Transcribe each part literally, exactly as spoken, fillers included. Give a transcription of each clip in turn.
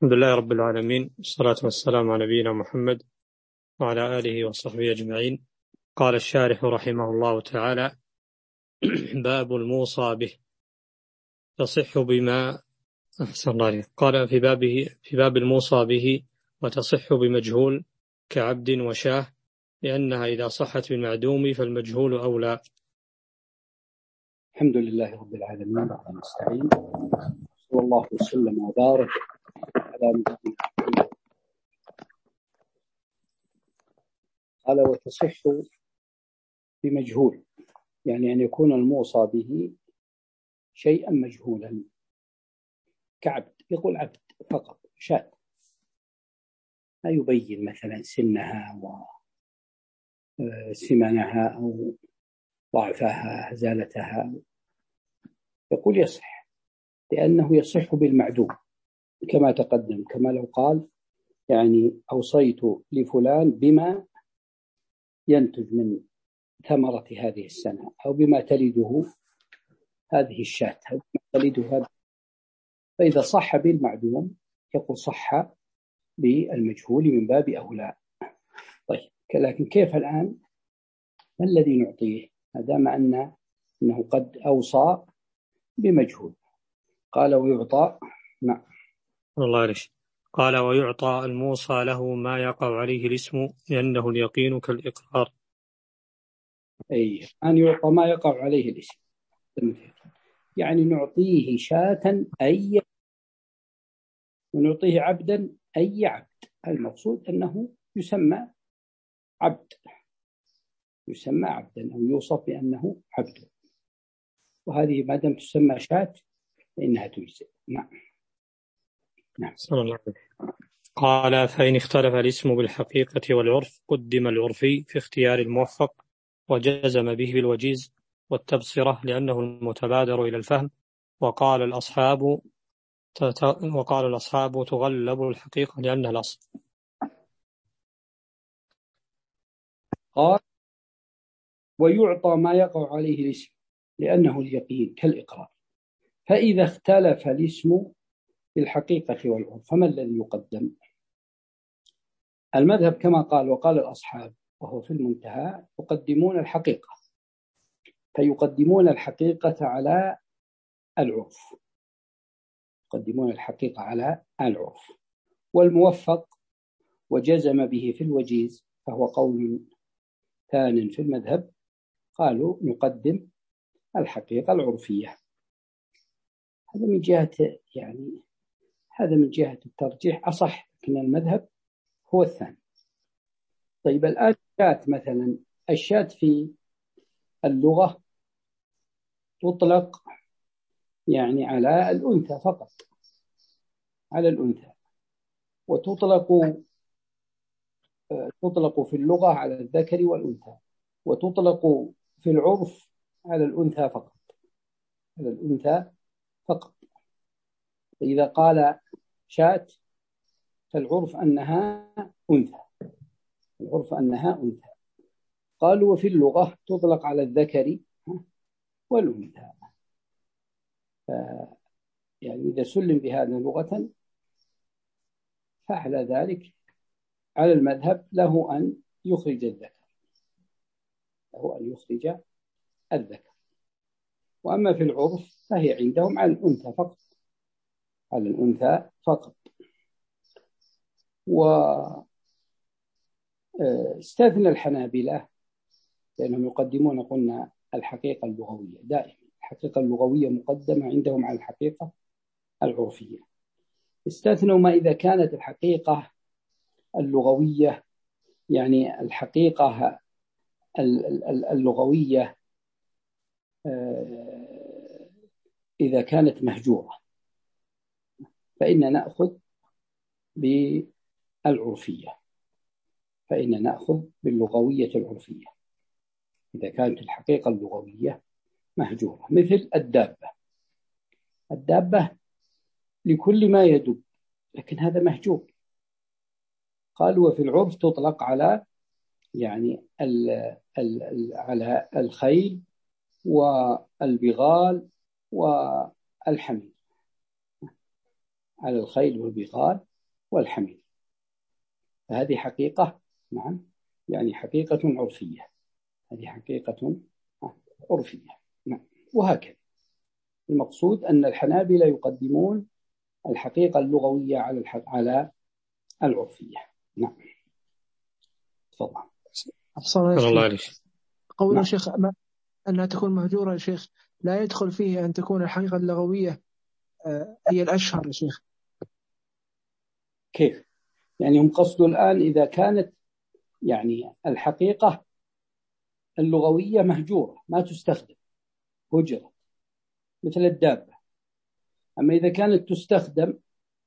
الحمد لله رب العالمين، والصلاة والسلام على نبينا محمد وعلى آله وصحبه أجمعين. قال الشارح رحمه الله تعالى: باب الموصى به تصح بما أحسن الله عليه. قال في بابه في باب الموصى به وتصح بمجهول كعبد وشاه، لأنها إذا صحت بالمعدوم فالمجهول أولى. الحمد لله رب العالمين، وعلى نستعين، صلى الله وسلم وبارك على نبينا محمد. قال وتصح بمجهول، يعني أن يكون الموصى به شيئا مجهولا كعبد، يقول عبد فقط، شاة، لا يبين مثلا سنها وسمنها أو ضعفها هزالتها، يقول يصح، لأنه يصح بالمعدوم كما تقدم، كما لو قال يعني أوصيت لفلان بما ينتج من ثمرة هذه السنة، أو بما تلده هذه الشاة، أو بما تلده هذا. فإذا صح بالمعدوم يقول صح بالمجهول من باب أولى. طيب، لكن كيف الآن؟ ما الذي نعطيه ما دام أن أنه قد أوصى بمجهول؟ قال ويعطى. نعم. الله عليك. قال ويعطى الموصى له ما يقع عليه الاسم، لأنه اليقين كالإقرار. أي أن يعطى ما يقع عليه الاسم، يعني نعطيه شاة أي، ونعطيه عبدا أي عبد. المقصود أنه يسمى عبد، يسمى عبدا أو يوصف بأنه عبد، وهذه ما دام تسمى شاة فإنها تجزئ. نعم. نعم. صلى الله عليه. قال فإن اختلف الاسم بالحقيقة والعرف قدم العرفي في اختيار الموفق، وجزم به بالوجيز والتبصرة لأنه المتبادر إلى الفهم. وقال الأصحاب وقال الأصحاب تغلب الحقيقة لأنها الأصل. قال ويعطى ما يقع عليه الاسم لأنه اليقين كالإقرار. فإذا اختلف الاسم بالحقيقة والعرف فما الذي يقدم؟ المذهب كما قال وقال الأصحاب وهو في المنتهى يقدمون الحقيقة، فيقدمون الحقيقة على العرف، يقدمون الحقيقة على العرف. والموفق وجزم به في الوجيز فهو قول ثان في المذهب، قالوا نقدم الحقيقة العرفية. هذا من جهة يعني هذا من جهة الترجيح أصح، لكن المذهب هو الثاني. طيب الآن الشاة مثلا، الشاة في اللغة تطلق يعني على الأنثى فقط، على الأنثى، وتطلق تطلق في اللغة على الذكر والأنثى، وتطلق في العرف على الأنثى فقط، على الأنثى فقط. إذا قال شاة فالعرف أنها أنثى، العرف أنها أنثى. قالوا وفي اللغة تطلق على الذكر والأنثى. يعني إذا سلم بهذا لغة فعلى ذلك على المذهب له أن يخرج الذكر، له أن يخرج الذكر. وأما في العرف فهي عندهم على الأنثى فقط، على الأنثى فقط. واستثنى الحنابلة لأنهم يقدمون قلنا الحقيقة اللغوية دائما، الحقيقة اللغوية مقدمة عندهم على الحقيقة العرفية. استثنوا ما إذا كانت الحقيقة اللغوية، يعني الحقيقة اللغوية إذا كانت مهجورة فإن نأخذ بالعرفية، فإن نأخذ باللغوية العرفية إذا كانت الحقيقة اللغوية مهجورة. مثل الدابة، الدابة لكل ما يدب، لكن هذا مهجور. قالوا وفي العرف تطلق على يعني ال ال ال على الخيل والبغال والحمير، على الخيل والبغال والحمل. فهذه حقيقة، نعم، يعني حقيقة عرفية، هذه حقيقة عرفية، نعم. وهكذا المقصود أن الحنابلة يقدمون الحقيقة اللغوية على الحق على العرفية. نعم، تفضل. أحسن الله عليك. قول الشيخ نعم. أنها تكون مهجورة يا شيخ، لا يدخل فيه أن تكون الحقيقة اللغوية هي الأشهر يا شيخ. كيف؟ يعني هم قصدوا الآن إذا كانت يعني الحقيقة اللغوية مهجورة ما تستخدم، هجرت مثل الدابة. أما إذا كانت تستخدم،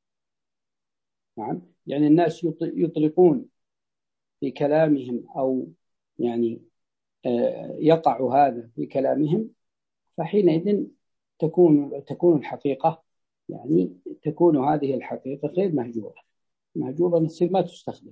نعم، يعني الناس يطلقون في كلامهم أو يعني يقع هذا في كلامهم، فحينئذ تكون تكون الحقيقة، يعني تكون هذه الحقيقة غير مهجورة، مهجورة نصير ما تستخدم.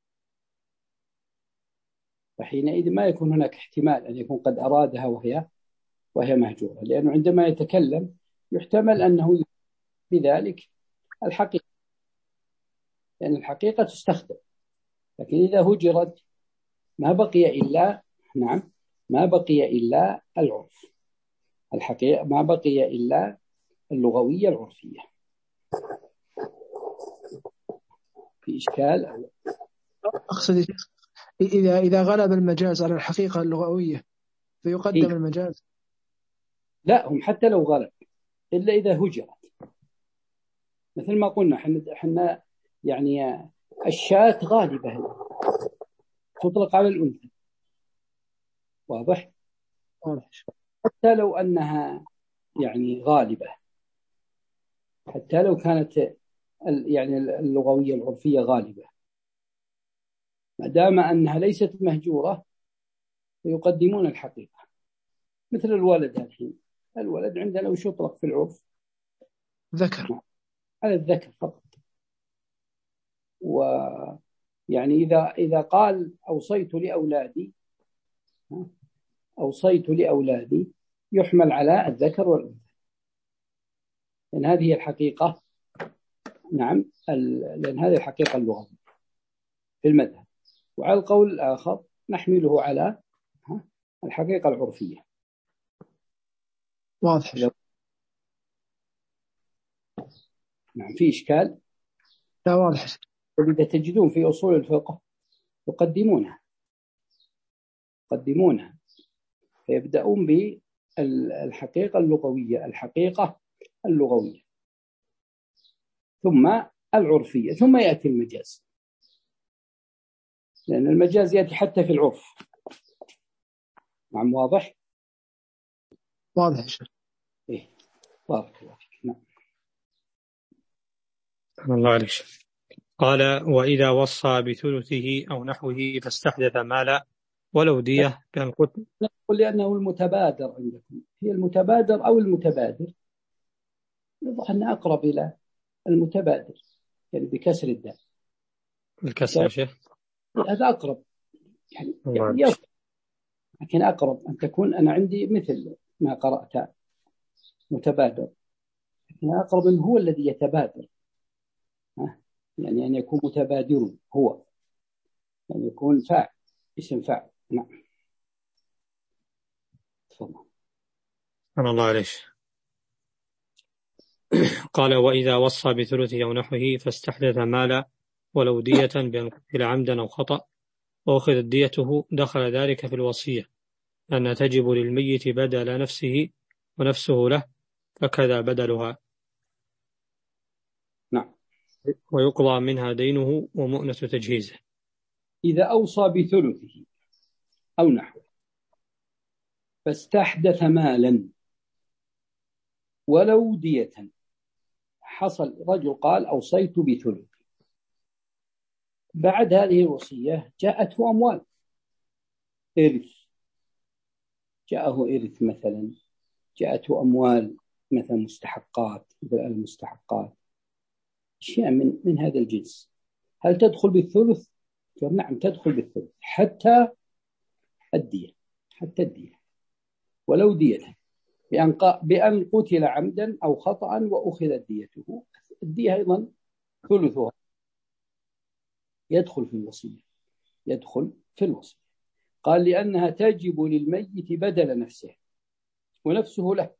فحينئذ ما يكون هناك احتمال أن يكون قد أرادها وهي وهي مهجورة، لأنه عندما يتكلم يحتمل أنه بذلك الحقيقة، لأن الحقيقة تستخدم. لكن إذا هجرت ما بقي إلا، نعم، ما بقي إلا العرف، الحقيقة ما بقي إلا اللغوية العرفية. في إشكال أو أقصد إذا إذا غلب المجاز على الحقيقة اللغوية فيقدم إيه؟ المجاز. لا، هم حتى لو غلب إلا إذا هجرت، مثل ما قلنا حنا حنا يعني الشاة غالبة تطلق على الأنثى، واضح؟ حتى لو أنها يعني غالبة، حتى لو كانت يعني اللغوية العرفية غالبة، ما دام أنها ليست مهجورة فيقدمون الحقيقة. مثل الولد الحين، الولد عندنا وش يطلق في العرف؟ ذكر، على الذكر فقط. ويعني إذا إذا قال أوصيت لأولادي، أوصيت لأولادي يحمل على الذكر والأنثى، لأن هذه الحقيقة، نعم، لأن هذه الحقيقة اللغوية في المذهب. وعلى القول الآخر نحمله على الحقيقة العرفية. واضح. نعم، في إشكال؟ لا، واضح. وإذا تجدون في أصول الفقه يقدمونها يقدمونها فيبدأون بالحقيقة اللغوية، الحقيقة اللغوية ثم العرفية، ثم يأتي المجاز، لأن المجاز يأتي حتى في العرف. نعم، واضح؟ واضح شيخ. إيه، بارك الله فيك. نعم. الله عليك. قال: وإذا وصى بثلثه أو نحوه فاستحدث مالا ولو دية كان قتل. نقول لأنه المتبادر عندكم، هي المتبادر أو المتبادر، يضح أن أقرب إلى المتبادر، يعني بكسر الدال. الكسر يا شيخ، هذا أقرب، يعني, يعني يصف. لكن أقرب أن تكون أنا عندي مثل ما قرأت متبادر، لكن أقرب أنه هو الذي يتبادر، يعني أن يكون متبادر هو، يعني يكون فاعل، اسم فاعل. نعم، تفضل. أنا الله عليك. قال: وإذا وصى بثلثه أو نحوه فاستحدث مالا ولو دية بأن قتل عمدا أو خطأ وأخذت ديته دخل ذلك في الوصية، أن تجب للميت بدل نفسه ونفسه له فكذا بدلها. نعم. ويقضى منها دينه ومؤنة تجهيزه. إذا أوصى بثلثه أو نحوه فاستحدث مالا ولو دية، حصل رجل قال أوصيت بثلث، بعد هذه الوصية جاءته أموال، إرث، جاءه إرث مثلا، جاءته أموال مثلا مستحقات، مثل المستحقات، أشياء من من هذا الجنس، هل تدخل بالثلث؟ نعم، تدخل بالثلث حتى الدية، حتى الدية ولو دية، بأن بأن قتل عمدا أو خطأ وأخذت ديته، الدية أيضا ثلثها، يدخل في الوصية يدخل في الوصية قال لأنها تجب للميت بدل نفسه ونفسه له،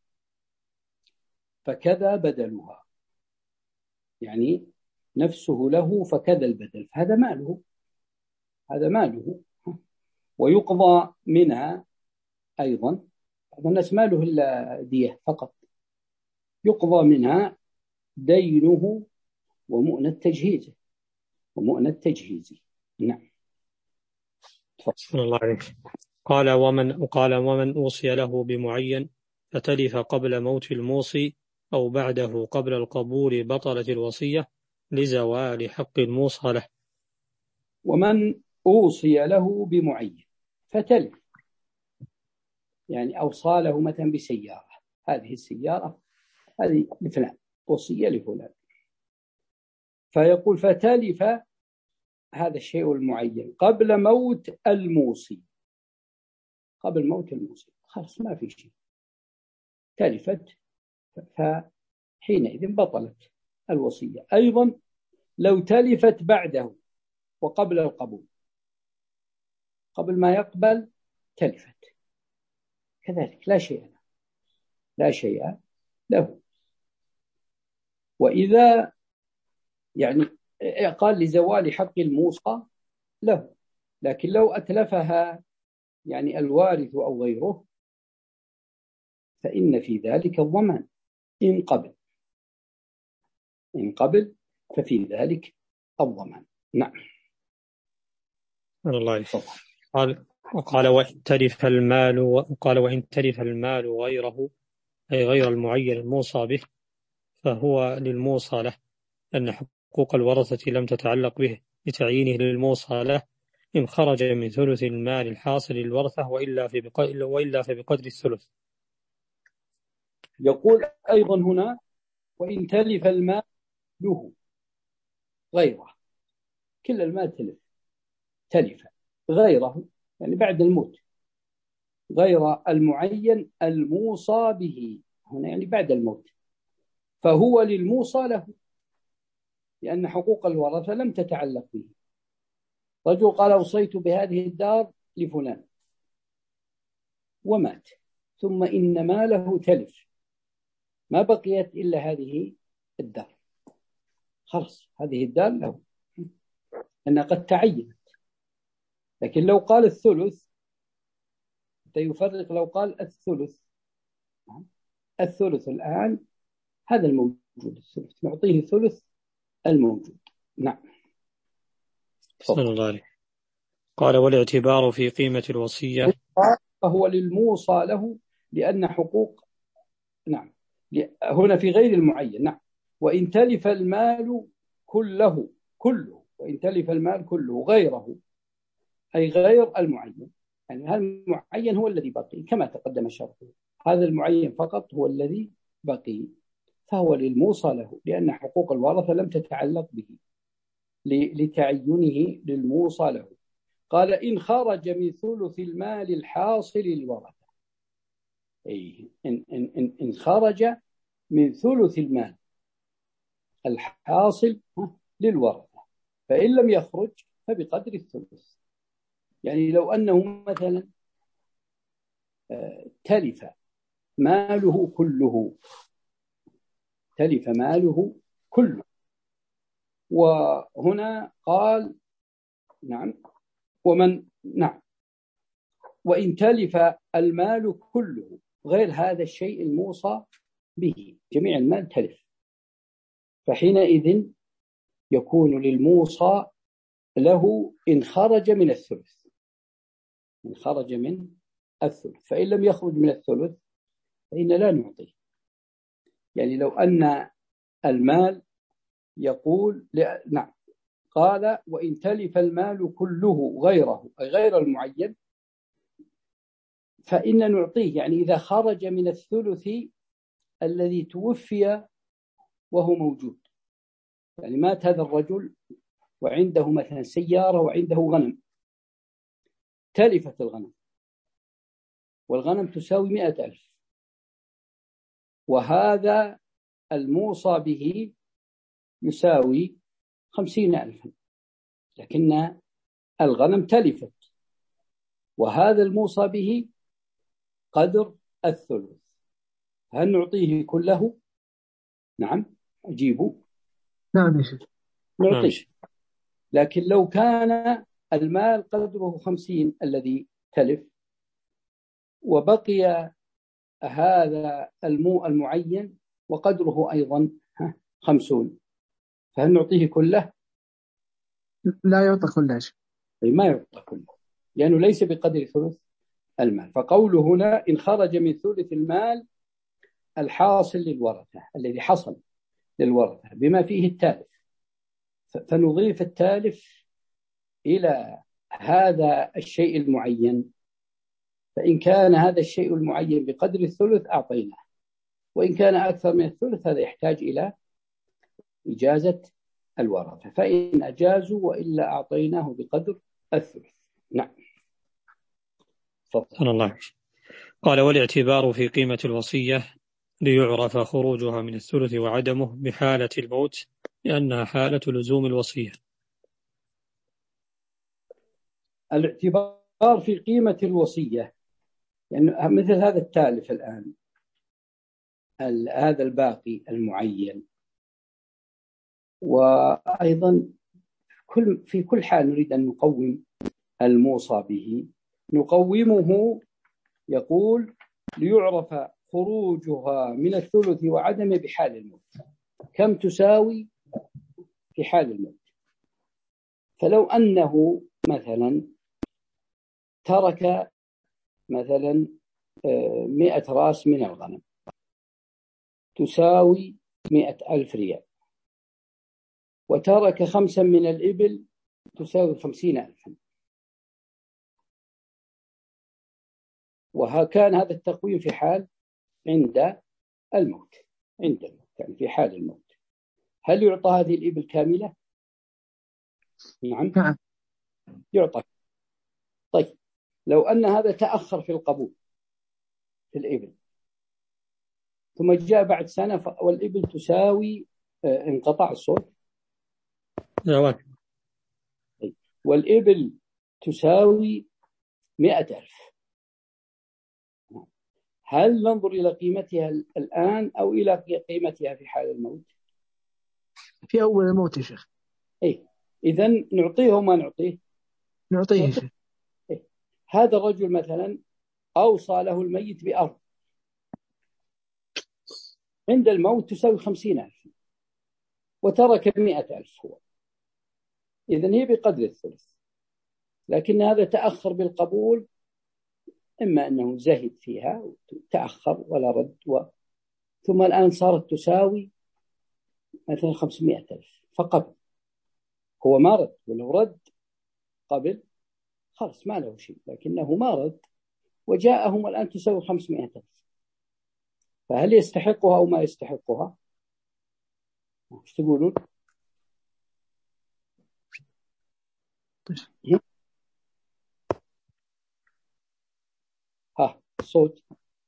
فكذا بدلها، يعني نفسه له فكذا البدل، فهذا ماله هذا ماله ويقضى منها أيضا. بعض الناس ماله إلا دية فقط، يقضى منها دينه ومؤنة تجهيزه ومؤنة تجهيزه. نعم. تفضل الله عليك. قال ومن قال ومن أوصي له بمعين فتلف قبل موت الموصي أو بعده قبل القبول بطلت الوصية لزوال حق الموصى له. ومن أوصي له بمعين فتلف، يعني أوصى له مثلا بسيارة، هذه السيارة هذه لفلان، وصية لفلان، فيقول فتلف هذا الشيء المعين قبل موت الموصي، قبل موت الموصي خلاص ما في شيء، تلفت، فحينئذ بطلت الوصية. أيضا لو تلفت بعده وقبل القبول، قبل ما يقبل تلفت كذلك لا شيء له لا شيء له. وإذا يعني قال لزوال حق الموصى له، لكن لو أتلفها يعني الوارث أو غيره فإن في ذلك الضمان إن قبل إن قبل ففي ذلك الضمان. نعم. الله يفضل. قال وقال وإن تلف المال وقال وإن تلف المال غيره أي غير المعين الموصى به فهو للموصى له، أن حقوق الورثة لم تتعلق به لتعيينه للموصى له إن خرج من ثلث المال الحاصل للورثة وإلا في بقدر وإلا في بقدر الثلث. يقول أيضا هنا وإن تلف المال له غيره، كل المال تلف تلف غيره يعني بعد الموت، غير المعين الموصى به هنا يعني بعد الموت، فهو للموصى له لأن حقوق الورثة لم تتعلق به. رجل قال أوصيت بهذه الدار لفلان ومات، ثم إن ماله تلف، ما بقيت إلا هذه الدار، خلاص هذه الدار له أنها قد تعينت. لكن لو قال الثلث يفرق، لو قال الثلث الثلث الآن هذا الموجود، الثلث نعطيه ثلث الموجود. نعم. صلى الله عليه. قال والاعتبار في قيمة الوصية فهو للموصى له لأن حقوق نعم هنا في غير المعين. نعم. وإن تلف المال كله كله وإن تلف المال كله غيره أي غير المعين، يعني هذا المعين هو الذي بقي كما تقدم شرحه، هذا المعين فقط هو الذي بقي، فهو للموصى له لأن حقوق الورثة لم تتعلق به لتعينه للموصى له. قال إن خرج من ثلث المال الحاصل للورثة، أي إن, إن, إن خرج من ثلث المال الحاصل للورثة، فإن لم يخرج فبقدر الثلث. يعني لو أنه مثلا تلف ماله كله تلف ماله كله وهنا قال نعم ومن نعم وإن تلف المال كله غير هذا الشيء الموصى به، جميع المال تلف، فحينئذ يكون للموصى له إن خرج من الثلث إن خرج من الثلث، فإن لم يخرج من الثلث فإن لا نعطيه. يعني لو أن المال يقول نعم قال وإن تلف المال كله غيره أي غير المعين فإن نعطيه، يعني إذا خرج من الثلث الذي توفي وهو موجود، يعني مات هذا الرجل وعنده مثلا سيارة وعنده غنم، تلفت الغنم والغنم تساوي مئة ألف، وهذا الموصى به يساوي خمسين ألفا، لكن الغنم تلفت، وهذا الموصى به قدر الثلث، هل نعطيه كله؟ نعم، أجيبوا. نعم يا شيخ، نعطيه. لكن لو كان المال قدره خمسين الذي تلف، وبقي هذا المو المعين وقدره أيضا خمسون، فهل نعطيه كله؟ لا يعطى كله شيء، ما يعطى كله، لأنه ليس بقدر ثلث المال. فقوله هنا إن خرج من ثلث المال الحاصل للورثة، الذي حصل للورثة بما فيه التالف، فنضيف التالف إلى هذا الشيء المعين. فإن كان هذا الشيء المعين بقدر الثلث أعطيناه، وإن كان أكثر من الثلث هذا يحتاج إلى إجازة الورثة، فإن أجازوا وإلا أعطيناه بقدر الثلث. نعم. فضل الله. قال والاعتبار في قيمة الوصية ليعرف خروجها من الثلث وعدمه بحالة الموت، لأنها حالة لزوم الوصية. الاعتبار في قيمة الوصية يعني مثل هذا التالف الآن، هذا الباقي المعين، وأيضا كل في كل حال نريد أن نقوم الموصى به، نقومه يقول ليعرف خروجها من الثلث وعدمه بحال الموت، كم تساوي في حال الموت. فلو أنه مثلا ترك مثلا مئة راس من الغنم تساوي مئة ألف ريال، وترك خمسا من الإبل تساوي خمسين ألفا، وكان هذا التقويم في حال عند الموت، عند الموت يعني في حال الموت، هل يعطى هذه الإبل كاملة؟ نعم يعطى. طيب لو أن هذا تأخر في القبول في الإبل، ثم جاء بعد سنة والإبل تساوي انقطع الصوت والإبل تساوي مئة ألف، هل ننظر إلى قيمتها الآن أو إلى قيمتها في حال الموت؟ في أول الموت يا شيخ. إيه، إذن نعطيه وما نعطيه؟ نعطيه يا شيخ. إيه؟ هذا الرجل مثلا أوصى له الميت بأرض عند الموت تساوي خمسين ألف، وترك مئة ألف هو، إذن هي بقدر الثلث، لكن هذا تأخر بالقبول، إما أنه زهد فيها تأخر ولا رد و... ثم الآن صارت تساوي مثلا خمسمائة ألف فقبل، هو ما رد، ولو رد قبل خلاص ما له شيء، لكنه ما رد وجاءهم الآن تساوي خمسمائة ألف، فهل يستحقها أو ما يستحقها؟ ايش تقولون؟ ها الصوت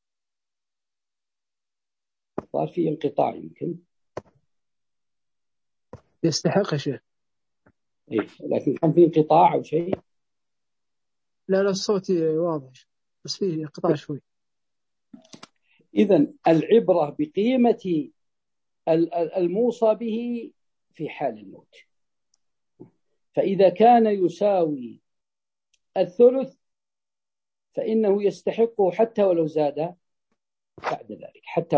صار في انقطاع يمكن. يستحق يا شيخ. إيه لكن كان في انقطاع أو شيء؟ لا لا الصوت واضح بس فيه انقطاع شوي. إذن العبرة بقيمة الموصى به في حال الموت، فإذا كان يساوي الثلث فإنه يستحقه حتى ولو زاد بعد ذلك، حتى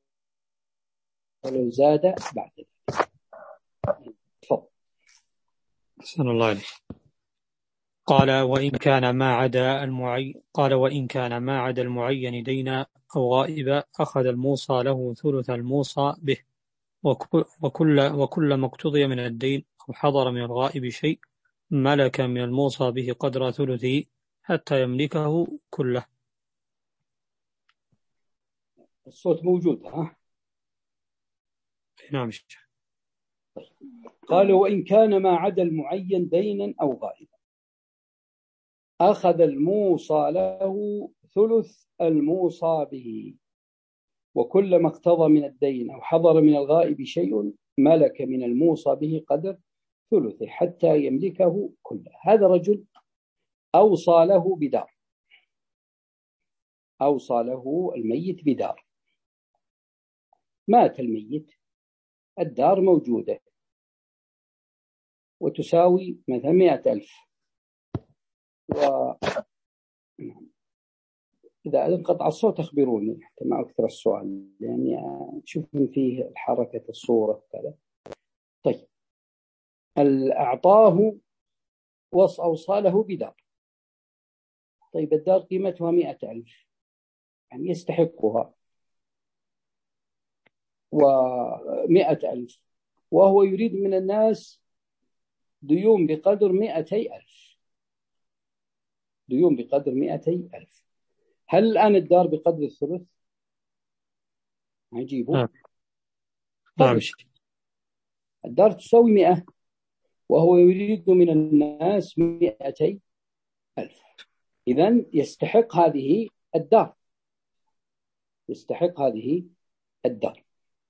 ولو زاد بعد ذلك. تفضل. أحسن الله عليك. قال وإن كان ما عدا المعين قال وإن كان ما عدا المعين دينا أو غائبا أخذ الموصى له ثلث الموصى به، وكل وكل ما اقتضي من الدين أو حضر من الغائب شيء ملك من الموصى به قدر ثلثه حتى يملكه كله. الصوت موجود ها؟ نعم. قال وإن كان ما عدا المعين دينا أو غائبا أخذ الموصى له ثلث الموصى به، وكل ما اقتضى من الدين أو حضر من الغائب شيء ملك من الموصى به قدر ثلثه حتى يملكه كله. هذا رجل أوصى له بدار، أوصى له الميت بدار، مات الميت، الدار موجودة وتساوي مثلا مئة ألف، و إذا انقطع الصوت أخبروني حتى ما أكثر السؤال، لأني يعني أشوف من فيه الحركة الصورة كذا. طيب، أعطاه وأوصى له بدار. طيب الدار قيمتها مئة ألف، يعني يستحقها ومئة ألف، وهو يريد من الناس ديون بقدر مئتي ألف، ديون بقدر مئتي ألف. هل الآن الدار بقدر الثلث؟ عجيبه. نعم. نعم. الدار تساوي مئة وهو يريد من الناس مئتي ألف، إذن يستحق هذه الدار، يستحق هذه الدار.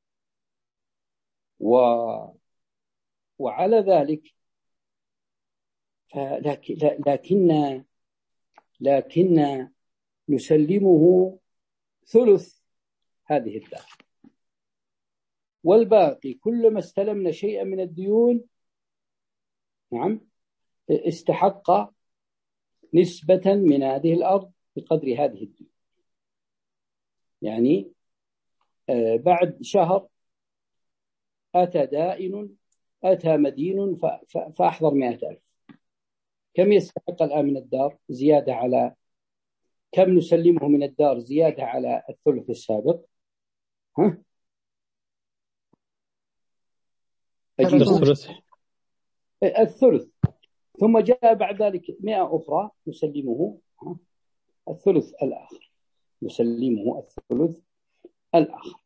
و... وعلى ذلك فلكن لكن لكن نسلمه ثلث هذه الدار، والباقي كلما استلمنا شيئا من الديون نعم استحق نسبة من هذه الأرض بقدر هذه الديون. يعني آه بعد شهر أتى دائن، أتى مدين فأحضر مئة ألف، كم يستحق الآن من الدار زيادة على كم نسلمه من الدار زيادة على الثلث السابق؟ ها؟ الثلث الثلث، ثم جاء بعد ذلك مئة أخرى نسلمه الثلث الآخر، نسلمه الثلث الآخر.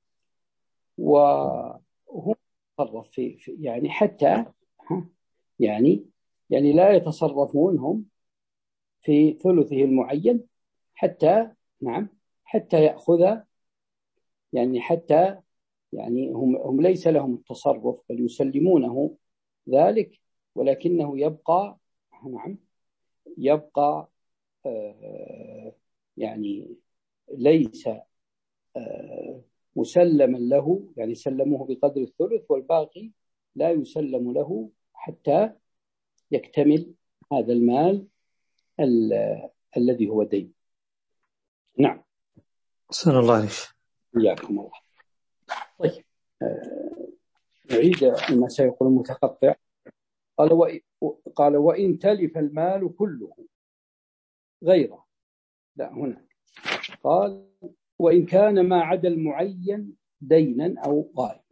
وهم يتصرف في, في يعني حتى يعني يعني لا يتصرفون هم في ثلثه المعين حتى نعم حتى يأخذ، يعني حتى يعني هم هم ليس لهم التصرف بل يسلمونه ذلك، ولكنه يبقى نعم يبقى آه يعني ليس آه مسلما له، يعني سلموه بقدر الثلث والباقي لا يسلم له حتى يكتمل هذا المال الذي هو دين. نعم. صلى الله عليه إياكم الله. طيب آه نعيد ما سيقول المتقطع. قال وإن, قال وإن تلف المال كله غيره، لا هنا قال وإن كان ما عدا المعين دينا أو غائبا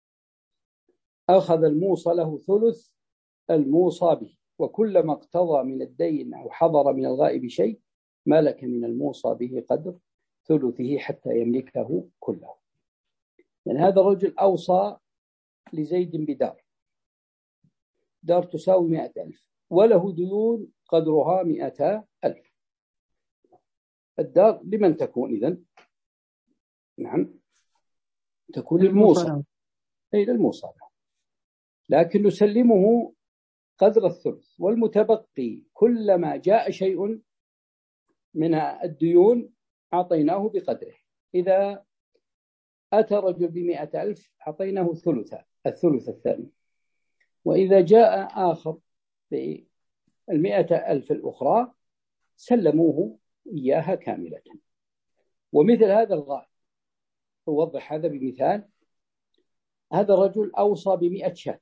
أخذ الموصى له ثلث الموصى به، وكلما اقتضى من الدين أو حضر من الغائب شيء ملك من الموصى به قدر ثلثه حتى يملكه كله. يعني هذا الرجل أوصى لزيد بدار، دار تساوي مئة ألف وله ديون قدرها مئة ألف. الدار لمن تكون إذن؟ نعم تكون للموصى، أي للموصى، لكن نسلمه قدر الثلث، والمتبقي كلما جاء شيء من الديون أعطيناه بقدره. إذا أتى رجل بمئة ألف أعطيناه ثلثا الثلث الثاني، وإذا جاء آخر بالمئة ألف الأخرى سلموه إياها كاملة. ومثل هذا الغائب أوضح هذا بمثال. هذا الرجل أوصى بمئة شاة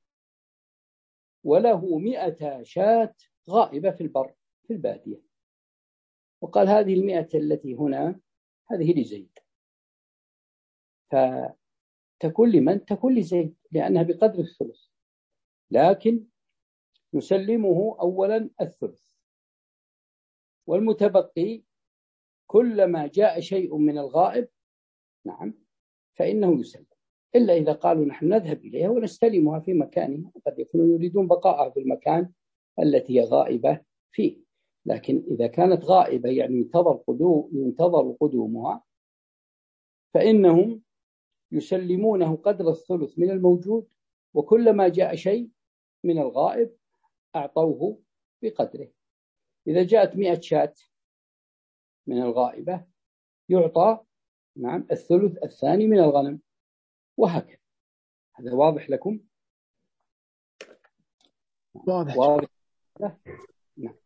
وله مئة شاة غائبة في البر في البادية، وقال هذه المئة التي هنا هذه لزيد، فتكون لمن؟ تكون لزيد لأنها بقدر الثلث، لكن نسلمه أولا الثلث، والمتبقي كلما جاء شيء من الغائب نعم فإنه يسلم، إلا إذا قالوا نحن نذهب إليها ونستلمها في مكانها، قد يكونوا يريدون بقائها في المكان التي هي غائبة فيه. لكن إذا كانت غائبة يعني ينتظر قدوم ينتظر قدومها فإنهم يسلمونه قدر الثلث من الموجود، وكلما جاء شيء من الغائب أعطوه بقدره. إذا جاءت مئة شاة من الغائبة يعطى نعم الثلث الثاني من الغنم، وهكذا. هذا واضح لكم؟ واضح. واضح. نعم.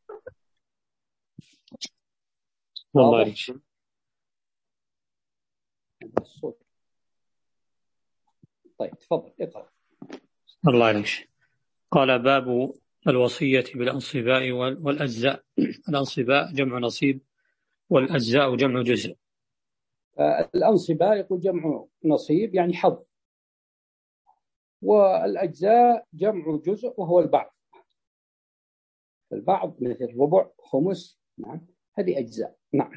والله الصوت. طيب تفضل اقرأ. الله عليك. قال باب الوصية بالأنصباء والأجزاء. الأنصباء جمع نصيب، والأجزاء جمع جزء. الأنصباء يقول جمع نصيب يعني حظ، والأجزاء جمع جزء وهو البعض. البعض مثل ربع، خمس، نعم هذه أجزاء. نعم.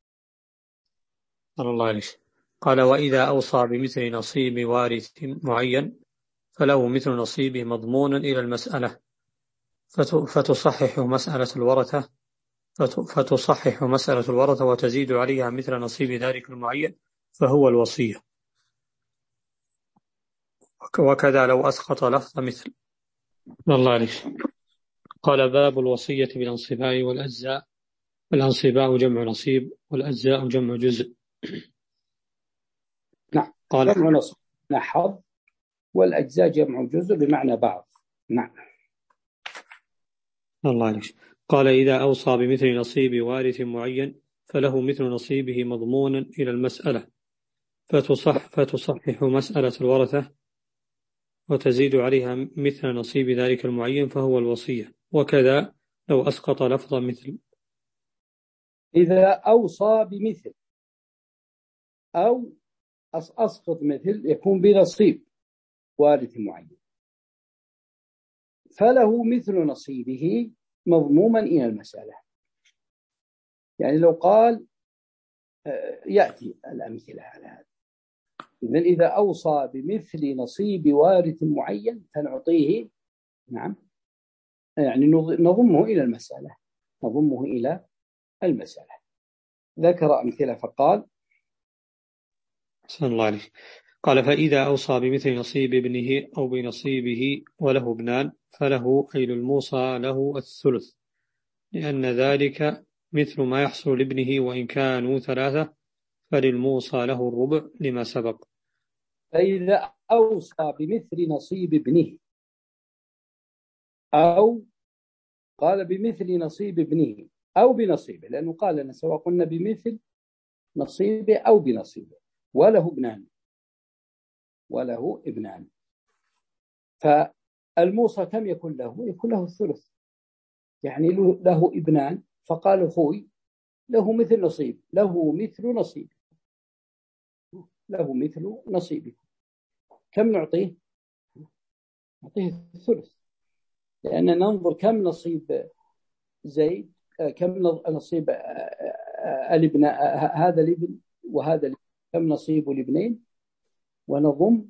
الله عليك. قال وإذا أوصى بمثل نصيب وارث معين فله مثل نصيبه مضمونا إلى المسألة فتصحح مسألة الورثة فتصحح مسألة الورثة وتزيد عليها مثل نصيب ذلك المعين فهو الوصية. وكذا لو أسقط لفظ مثل. الله عليك. قال باب الوصية بالأنصباء والأجزاء. الأنصباء جمع نصيب، والأجزاء جمع جزء. نعم. قال جمع نصيب حظ، والأجزاء جمع جزء بمعنى بعض. نعم. الله عليك. قال إذا أوصى بمثل نصيب وارث معين فله مثل نصيبه مضمونا إلى المسألة فتصح فتصحح مسألة الورثة وتزيد عليها مثل نصيب ذلك المعين فهو الوصية. وكذا لو أسقط لفظ مثل. إذا أوصى بمثل أو أسقط مثل يكون بنصيب وارث معين فله مثل نصيبه مضموما إلى المسألة. يعني لو قال يأتي الأمثلة على هذا. إذن إذا أوصى بمثل نصيب وارث معين فنعطيه نعم يعني نضمه إلى المسألة نضمه إلى المسألة. ذكر أمثلة فقال صلى الله عليه. قال فإذا أوصى بمثل نصيب ابنه أو بنصيبه وله ابنان فله أي الموصى له الثلث، لأن ذلك مثل ما يحصل لابنه وإن كانوا ثلاثة فللموصى له الربع لما سبق. فإذا أوصى بمثل نصيب ابنه أو قال بمثل نصيب ابنه أو بنصيبه، لأنه قال لنا سواء قلنا بمثل نصيبه أو بنصيبه وله ابنان وله ابنان فالموصى كم يكون له؟ يكون له الثلث، يعني له ابنان فقال أخوي له مثل نصيب له مثل نصيب له مثل نصيبه. كم نعطيه؟ نعطيه الثلث، لأن ننظر كم نصيب زيد كم نصيب الابن هذا الابن وهذا الابن كم نصيب الابنين ونضم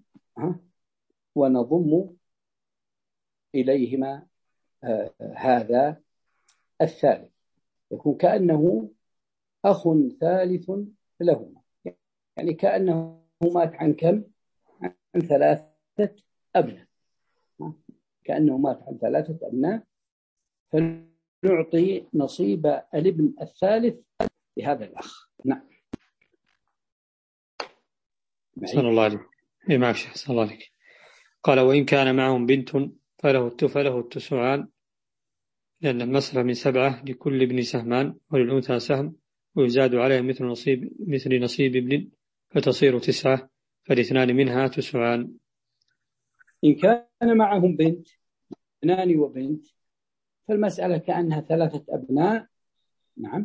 ونضم إليهما هذا الثالث يكون كأنه أخ ثالث لهما، يعني كأنه مات عن كم؟ عن ثلاثة أبناء كأنه مات عن ثلاثة أبناء فنعطي نصيب الابن الثالث لهذا الأخ. نعم. صلى الله عليه. إيه معك صلى الله عليك. قال وإن كان معهم بنت فله فله التسعان، لأن المسألة من سبعة لكل ابن سهمان وللأنثى سهم ويزاد عليه مثل نصيب مثل نصيب ابن فتصير تسعة فالاثنان منها تسعان. إن كان معهم بنت ابنان وبنت فالمسألة كأنها ثلاثة أبناء نعم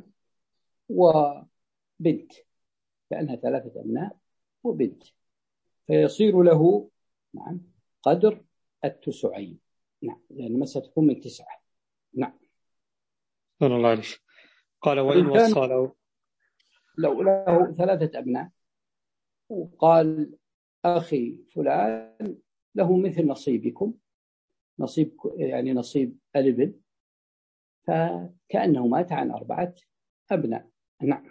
وبنت كأنها ثلاثة أبناء وبنت فيصير له نعم قدر التسعين. نعم لأن المسألة تكون من تسعة. نعم. صلى الله عليه. قال وإن وصى له لو له ثلاثة أبناء وقال أخي فلان له مثل نصيبكم نصيب يعني نصيب الابن فكأنه مات عن أربعة أبناء. نعم.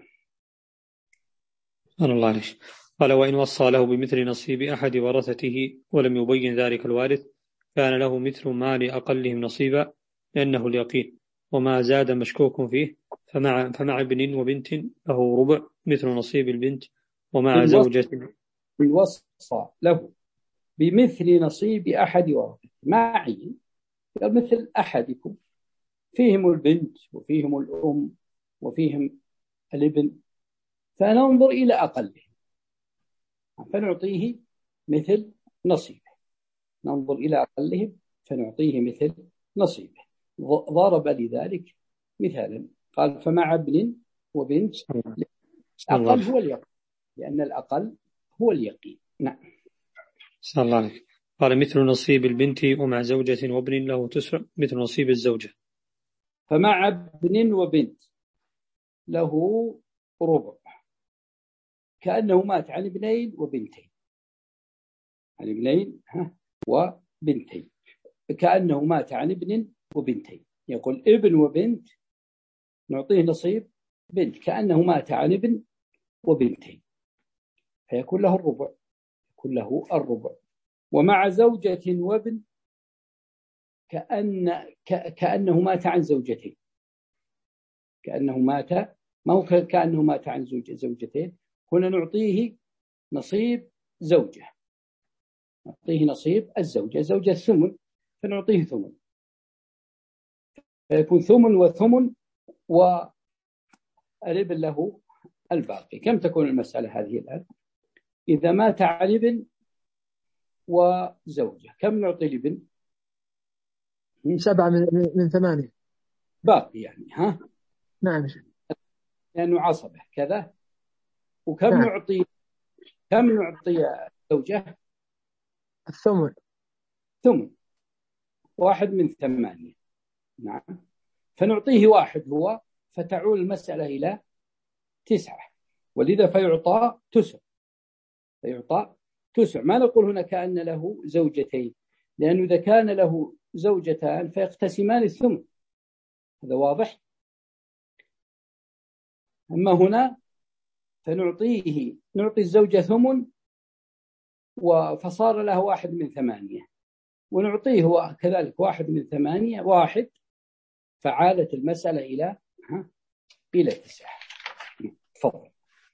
صلى الله عليه. قال وإن وصى له بمثل نصيب أحد ورثته ولم يبين ذلك الوارث كان له مثل ما لأقلهم نصيبا لأنه اليقين، وما زاد مشكوك فيه فمع, فمع ابن وبنت له ربع مثل نصيب البنت، ومع زوجة إن وصى له بمثل نصيب أحد ورثته معي مثل أحدكم، فيهم البنت وفيهم الأم وفيهم الابن، فننظر إلى أقلهم فنعطيه مثل نصيبه، ننظر إلى أقلهم فنعطيه مثل نصيبه. ضرب لذلك مثالا قال فمع ابن وبنت، الأقل هو اليقين، لأن الأقل هو اليقين. نعم. صلى الله عليه. قال مثل نصيب البنت ومع زوجة وابن له تسع مثل نصيب الزوجة. فمع ابن وبنت له ربع، كأنه مات عن ابنين وبنتين، عن ابنين وبنتين، كأنه مات عن ابن وبنتين. يقول ابن وبنت نعطيه نصيب بنت كأنه مات عن ابن وبنتين، فيكون له الربع، يكون له الربع. ومع زوجة وابن كأن كأنه مات عن زوجتين، كأنه مات ما هو كأنه مات عن زوج زوجتين، هنا نعطيه نصيب زوجة، نعطيه نصيب الزوجة، زوجة ثمن فنعطيه ثمن، فيكون ثمن وثمن والابن له الباقي. كم تكون المسألة هذه الآن؟ إذا مات عن ابن وزوجة كم نعطي الابن؟ سبعة من, من ثمانية باقي يعني ها؟ نعم، لأنه عصبة كذا. وكم نعم. نعطي كم نعطي زوجة؟ الثمن ثمن، واحد من ثمانية. نعم. فنعطيه واحد هو، فتعول المسألة إلى تسعة، ولذا فيعطى تسع، فيعطى تسع. ما نقول هنا كأن له زوجتين، لأنه إذا كان له زوجتان فيقتسمان الثمن، هذا واضح. أما هنا فنعطيه نعطي الزوجة ثمن فصار له واحد من ثمانية، ونعطيه هو كذلك واحد من ثمانية واحد، فعالت المسألة إلى ها إلى تسعة. تفضل.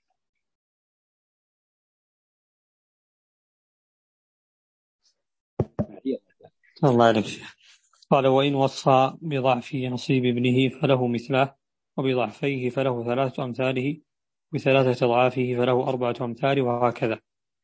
الله عليك. قال وإن وصى بضعف نصيب ابنه فله مثله، وبضعفيه فله ثلاثة أمثاله، بثلاثة أضعافه فله أربعة أمثال، وهكذا.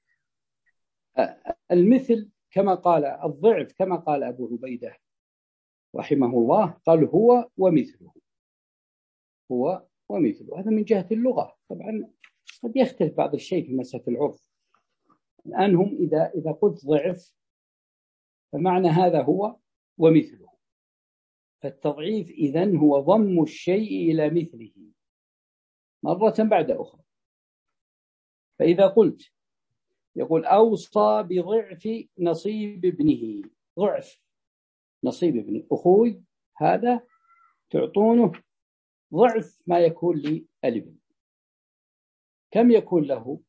المثل كما قال الضعف كما قال أبو عبيدة رحمه الله، قال هو ومثله، هو ومثله. هذا من جهة اللغة، طبعا قد يختلف بعض الشيء في مسألة العرف. الآن هم إذا إذا قلت ضعف فمعنى هذا هو ومثله، فالتضعيف إذن هو ضم الشيء إلى مثله مرة بعد أخرى. فإذا قلت يقول أوصى بضعف نصيب ابنه، ضعف نصيب ابنه، أخوي هذا تعطونه ضعف ما يكون للابن. كم يكون له؟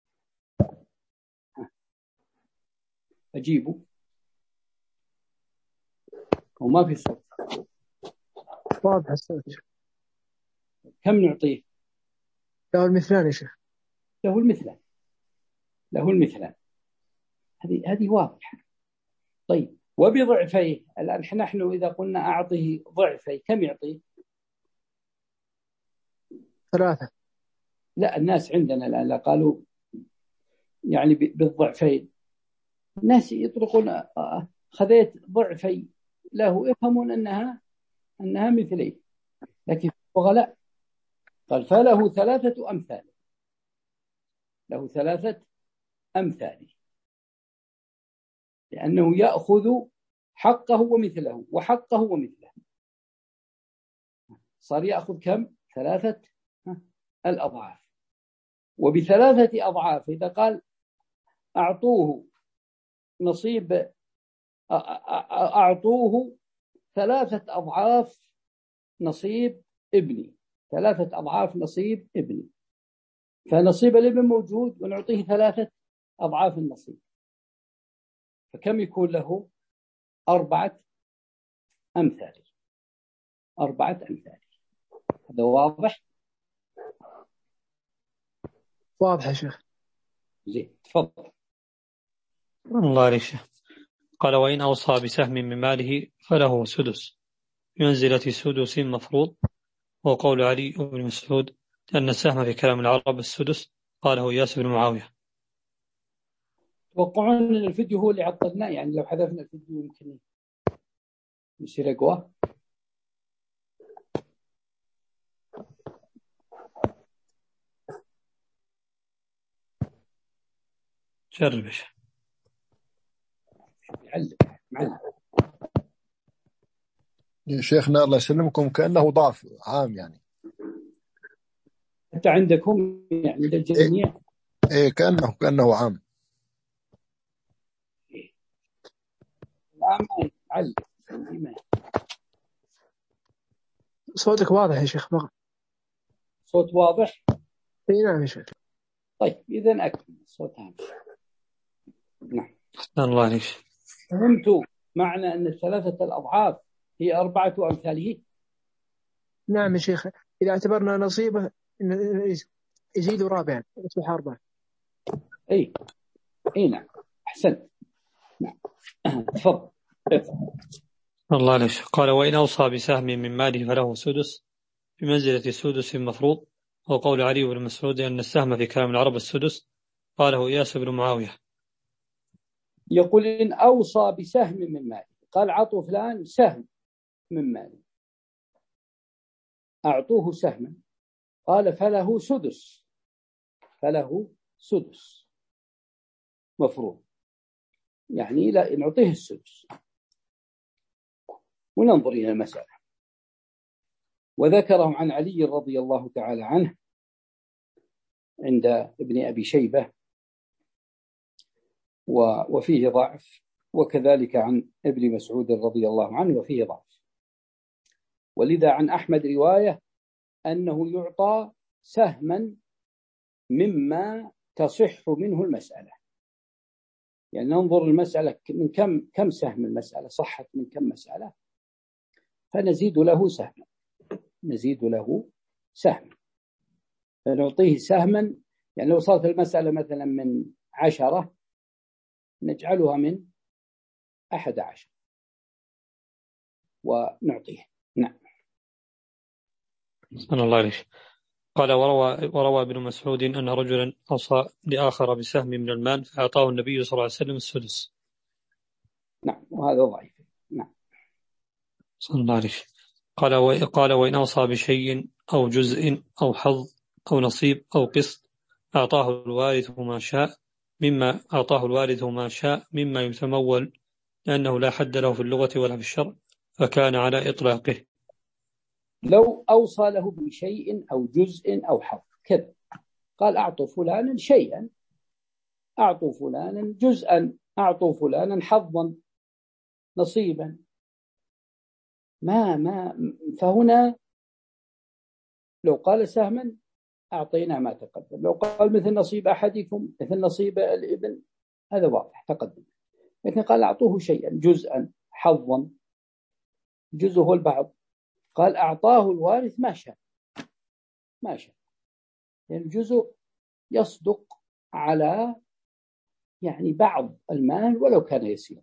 أجيبه وما في صوت. واضح الصوت. كم نعطيه؟ له المثلان يا شيخ. له المثلان، له المثلان، هذه هذه واضحة. طيب وبضعفيه، الآن نحن إذا قلنا أعطيه ضعفي كم يعطيه؟ ثلاثة. لا، الناس عندنا الآن لا قالوا يعني بالضعفين، الناس يطلقون خذيت ضعفي له، يفهمون أنها أنها مثلي، لكن لا، قال فله ثلاثة أمثال، له ثلاثة أمثال، لأنه يأخذ حقه ومثله وحقه ومثله، صار يأخذ كم؟ ثلاثة الأضعاف. وبثلاثة أضعاف إذا قال أعطوه نصيب، أعطوه ثلاثة أضعاف نصيب ابني، ثلاثة أضعاف نصيب ابني، فنصيب الابن موجود ونعطيه ثلاثة أضعاف النصيب، فكم يكون له؟ أربعة أمثال أربعة أمثال. هذا واضح؟ واضح يا شيخ. زين تفضل. الله عليك. قال وإن أوصى بسهم من ماله فله سدس بمنزلة سدس مفروض. وقول علي بن مسعود أن السهم في كلام العرب السدس قاله إياس بن معاوية. توقعون أن الفيديو هو اللي عطلناه؟ يعني لو حذفنا الفيديو يمكن يصير أقوى. جرب ايش يعلم معلم يا شيخنا الله يسلمكم، كأنه ضعف عام يعني. حتى عندكم يعني للجميع. إيه, إيه كأنه كأنه عام. العام معلم. صوتك واضح يا شيخ بقى. صوت واضح؟ اي نعم يا شيخ. طيب إذن أكمل الصوت هذا. نعم. الله عليك. فهمتوا معنى أن الثلاثة الأضعاف هي أربعة أمثاله؟ نعم يا شيخ، إذا اعتبرنا نصيبه يزيد رابعا يصبح أربعة. أي أي نعم أحسنت. نعم تفضل. الله عليك. قال وإن أوصى بسهم من ماله فله سدس بمنزلة سدس مفروض. وقول علي بن مسعود أن السهم في كلام العرب السدس قاله إياس بن معاوية. يقول إن أوصى بسهم من ماله، قال عطوا فلان سهم من ماله، أعطوه سهما، قال فله سدس، فله سدس مفروض، يعني لا نعطيه السدس. وننظر إلى المسألة. وذكره عن علي رضي الله تعالى عنه عند ابن أبي شيبة وفيه ضعف، وكذلك عن ابن مسعود رضي الله عنه وفيه ضعف. ولذا عن أحمد رواية أنه يعطى سهما مما تصح منه المسألة. يعني ننظر المسألة من كم كم سهم المسألة صحت من كم مسألة، فنزيد له سهما، نزيد له سهما، فنعطيه سهما. يعني لو صارت المسألة مثلا من عشرة نجعلها من أحد عشر ونعطيه. نعم. صلى الله عليه. قال وروى, وروى ابن مسعود أن رجلا أوصى لآخر بسهم من المال فأعطاه النبي صلى الله عليه وسلم السدس. نعم وهذا ضعيف. نعم. صلى الله عليه. قال قال وإن أوصى بشيء أو جزء أو حظ أو نصيب أو قسط أعطاه الوارث ما شاء مما أعطاه الوارث ما شاء مما يتمول، لأنه لا حد له في اللغة ولا في الشرع، فكان على إطلاقه. لو أوصى له بشيء أو جزء أو حظ كذا، قال أعطوا فلانا شيئا، أعطوا فلانا جزءا، أعطوا فلانا حظا نصيبا، ما ما فهنا لو قال سهما أعطينا ما تقدم، لو قال مثل نصيب أحدكم مثل نصيب الابن هذا واضح تقدم. لكن قال أعطوه شيئا جزءا حظا، جزء هو البعض، قال أعطاه الوارث ما شاء ما شاء، يعني الجزء يصدق على يعني بعض المال ولو كان يسيرا،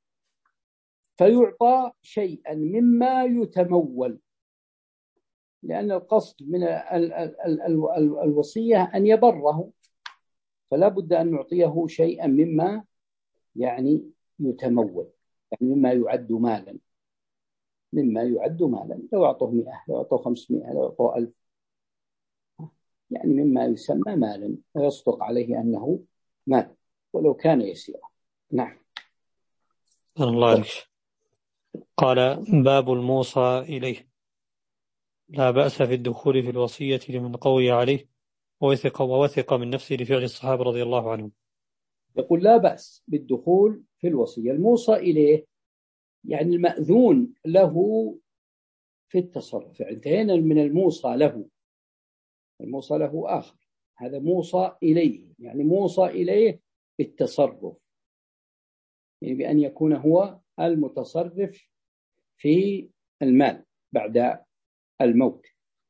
فيعطى شيئا مما يتمول، لأن القصد من الوصية أن يبره، فلا بد أن نعطيه شيئا مما يعني يتمول، يعني مما يعد مالا، مما يعد مالا. لو أعطوه مئة، لو أعطوه خمسمائة، لو أعطوه ألف، يعني مما يسمى مالا ويصدق عليه أنه مال ولو كان يسيرا. نعم. الله عليك. قال باب الموصى إليه. لا بأس في الدخول في الوصية لمن قوي عليه ووثق ووثق من نفسه لفعل الصحابة رضي الله عنهم. يقول لا بأس بالدخول في الوصية. الموصى إليه يعني المأذون له في التصرف. انتهينا من الموصى له، الموصى له آخر، هذا موصى إليه، يعني موصى إليه بالتصرف، يعني بأن يكون هو المتصرف في المال بعد الموت.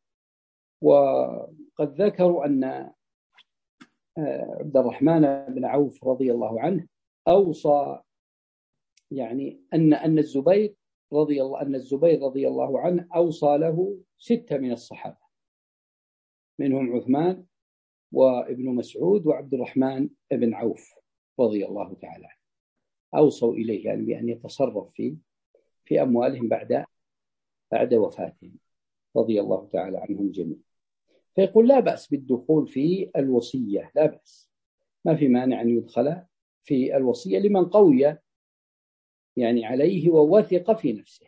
وقد ذكروا أن عبد الرحمن بن عوف رضي الله عنه أوصى، يعني أن أن الزبير رضي الله أن الزبير رضي الله عنه أوصى له ستة من الصحابة، منهم عثمان وابن مسعود وعبد الرحمن بن عوف رضي الله تعالى عنه، أوصوا إليه يعني بأن يتصرف في في أموالهم بعد بعد وفاتهم رضي الله تعالى عنهم جميعا. فيقول لا بأس بالدخول في الوصية، لا بأس، ما في مانع أن يدخل في الوصية لمن قوي يعني عليه ووثق في نفسه.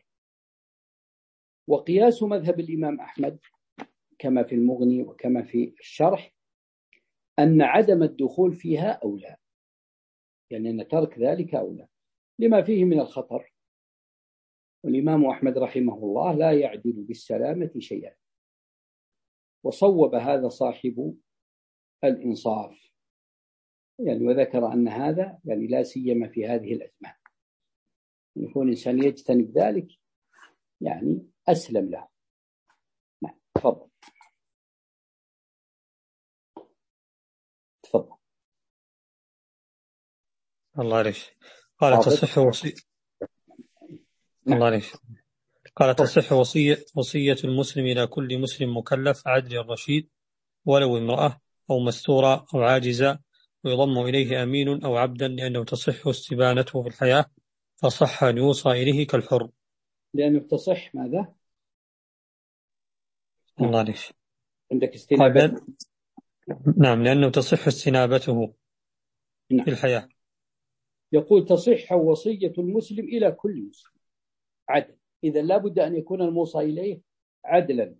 وقياس مذهب الإمام أحمد كما في المغني وكما في الشرح أن عدم الدخول فيها أولى، يعني أن ترك ذلك أولى لما فيه من الخطر. والإمام أحمد رحمه الله لا يعدل بالسلامة شيئا، وصوب هذا صاحب الإنصاف يعني، وذكر أن هذا يعني لا سيما في هذه الأزمان يكون إنسان يجتنب ذلك يعني أسلم له. نعم تفضل تفضل. الله عليك. قال تصح وصية الله عليك. قال تصح وصية وصية المسلم إلى كل مسلم مكلف عدل الرشيد ولو امرأة أو مستورة أو عاجزة، ويضم إليه أمين أو عبدا لأنه تصح استبانته في الحياة، فصح أن يوصى إليه كالحر. لأنه تصح ماذا؟ الله عليك. عندك استنابته. نعم لأنه تصح استنابته نعم. في الحياة. يقول تصح وصية المسلم إلى كل مسلم عدل، إذا لا بد أن يكون الموصى إليه عدلا.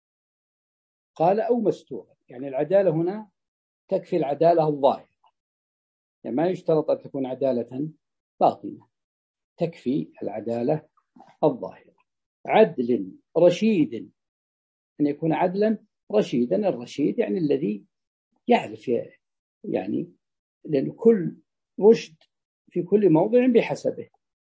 قال أو مستورا، يعني العدالة هنا تكفي العدالة الظاهرة، يعني ما يشترط أن تكون عدالة باطنة، تكفي العدالة الظاهرة. عدل رشيد، أن يكون عدلا رشيدا. الرشيد يعني الذي يعرف، يعني لأن كل رشد في كل موضع بحسبه،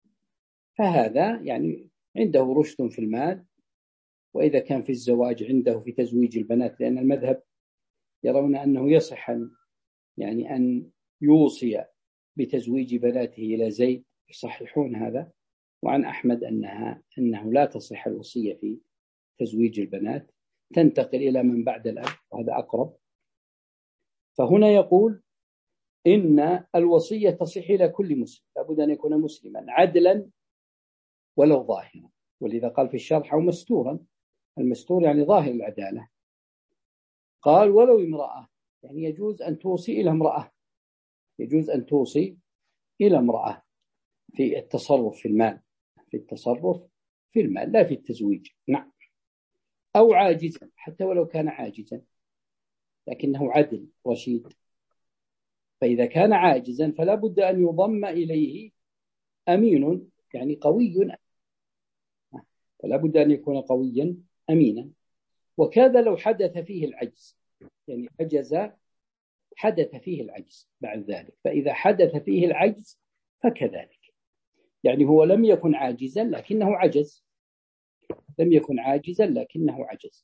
فهذا يعني عنده رشد في المال، وإذا كان في الزواج عنده في تزويج البنات، لأن المذهب يرون أنه يصح يعني أن يوصي بتزويج بناته إلى زيد، يصححون هذا. وعن أحمد أنها أنه لا تصح الوصية في تزويج البنات، تنتقل إلى من بعد الأب، وهذا أقرب. فهنا يقول إن الوصية تصح إلى كل مسلم، لابد أن يكون مسلما عدلا ولو ظاهرا، ولذا قال في الشرح أو مستورا. المستور يعني ظاهر العدالة. قال ولو امرأة، يعني يجوز أن توصي إلى امرأة، يجوز أن توصي إلى امرأة في التصرف في المال، في التصرف في المال لا في التزويج. نعم. أو عاجزا، حتى ولو كان عاجزا لكنه عدل رشيد، فإذا كان عاجزا فلا بد أن يضم إليه أمين، يعني قوي، فلا بد أن يكون قويا أمينا. وكذا لو حدث فيه العجز، يعني عجز حدث فيه العجز بعد ذلك، فإذا حدث فيه العجز فكذلك، يعني هو لم يكن عاجزا لكنه عجز، لم يكن عاجزا لكنه عجز،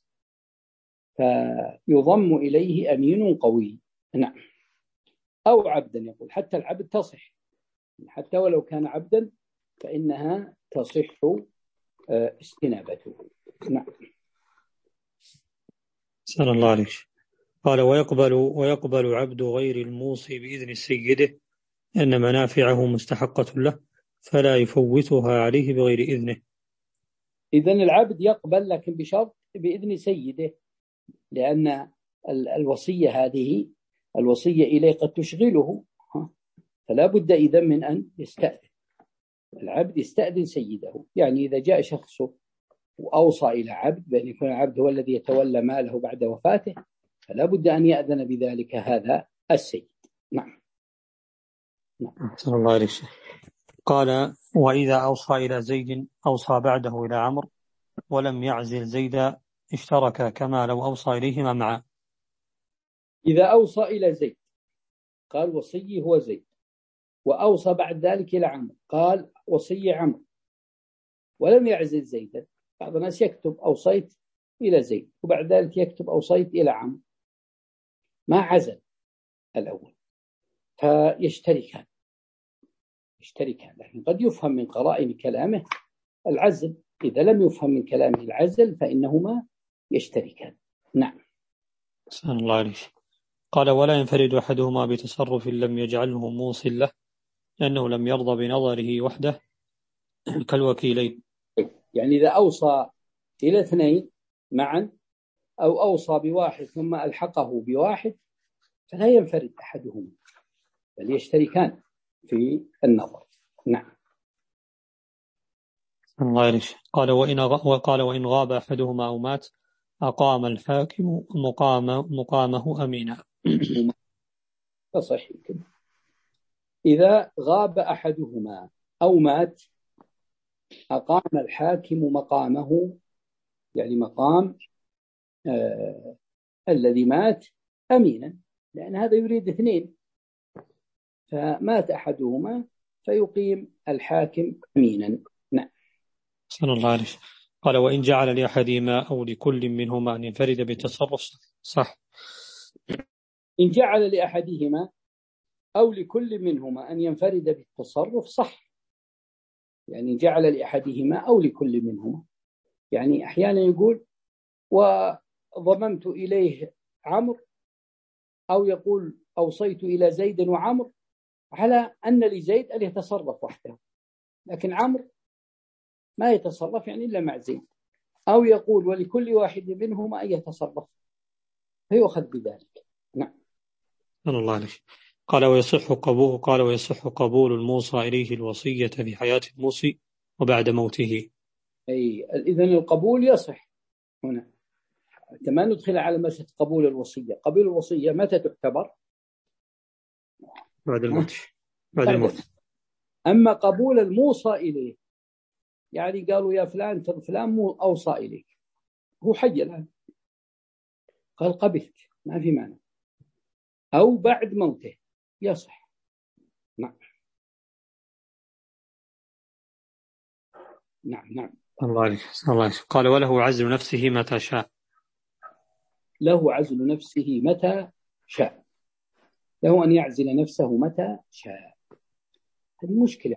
فيضم إليه أمين قوي. نعم. أو عبدا، يقول حتى العبد تصح، حتى ولو كان عبدا فإنها تصح استنابته. نعم. سأل الله عليك. قال ويقبل ويقبل عبد غير الموصي بإذن سيده أن منافعه مستحقة له فلا يفوتها عليه بغير إذنه. إذن العبد يقبل لكن بشرط بإذن سيده، لأن الوصية هذه الوصية إليه قد تشغله، فلا بد إذن من أن يستأذن العبد، يستأذن سيده. يعني إذا جاء شخص وأوصى إلى عبد بأن يكون العبد هو الذي يتولى ماله بعد وفاته، فلا بد أن يأذن بذلك هذا السيد. نعم. نعم. صلى الله عليه وسلم. قال وإذا أوصى إلى زيد أوصى بعده إلى عمرو ولم يعزل زيدا اشترك كما لو أوصى إليهما معا. إذا أوصى إلى زيد، قال وصي هو زيد، وأوصى بعد ذلك إلى عمرو، قال وصي عمرو ولم يعزل زيدا. بعض الناس يكتب أوصيت إلى زيد وبعد ذلك يكتب أوصيت إلى عمرو، ما عزل الأول، فيشتركان يشتركان لكن قد يفهم من قرائن كلامه العزل، إذا لم يفهم من كلامه العزل فإنهما يشتركان. نعم. سبحان الله عليك. قال ولا ينفرد أحدهما بتصرف لم يجعله موصل له لأنه لم يرضى بنظره وحده كالوكيلين. يعني إذا أوصى إلى اثنين معا أو أوصى بواحد ثم ألحقه بواحد فلا ينفرد أحدهما بل يشتركان في النظر. نعم. الله عليك. قال وإن وقال وإن غاب أحدهما أو مات أقام الحاكم مقام مقامه أمينا. صحيح. إذا غاب أحدهما أو مات أقام الحاكم مقامه، يعني مقام آه الذي مات أمينا، لأن هذا يريد اثنين، فمات أحدهما فيقيم الحاكم أمينا. نعم. صلى الله عليه. قال وإن جعل لأحدهما أو لكل منهما أن ينفرد بالتصرف صح. إن جعل لأحدهما أو لكل منهما أن ينفرد بالتصرف صح، يعني جعل لأحدهما أو لكل منهما، يعني أحيانا يقول وضممت إليه عمرو، أو يقول أوصيت إلى زيد وعمرو على أن لزيد أن يتصرف وحده لكن عمرو ما يتصرف يعني إلا مع زيد، أو يقول ولكل واحد منهما أن يتصرف فيؤخذ بذلك. نعم. الله عليك. قال ويصح قبول قال ويصح قبول الموصى إليه الوصية في حياة الموصي وبعد موته. أي إذن القبول يصح هنا، كما ندخل على مسألة قبول الوصية. قبول الوصية متى تعتبر؟ بعد الموت. بعد الموت. أما قبول الموصى إليه يعني قالوا يا فلان ترى فلان مو أوصى إليك، هو حي الآن، قال قبلت ما في معنى، أو بعد موته يصح. نعم. نعم. نعم. الله عليك. الله عليك. قال وله عزل نفسه متى شاء. له عزل نفسه متى شاء، له أن يعزل نفسه متى شاء. هذه مشكلة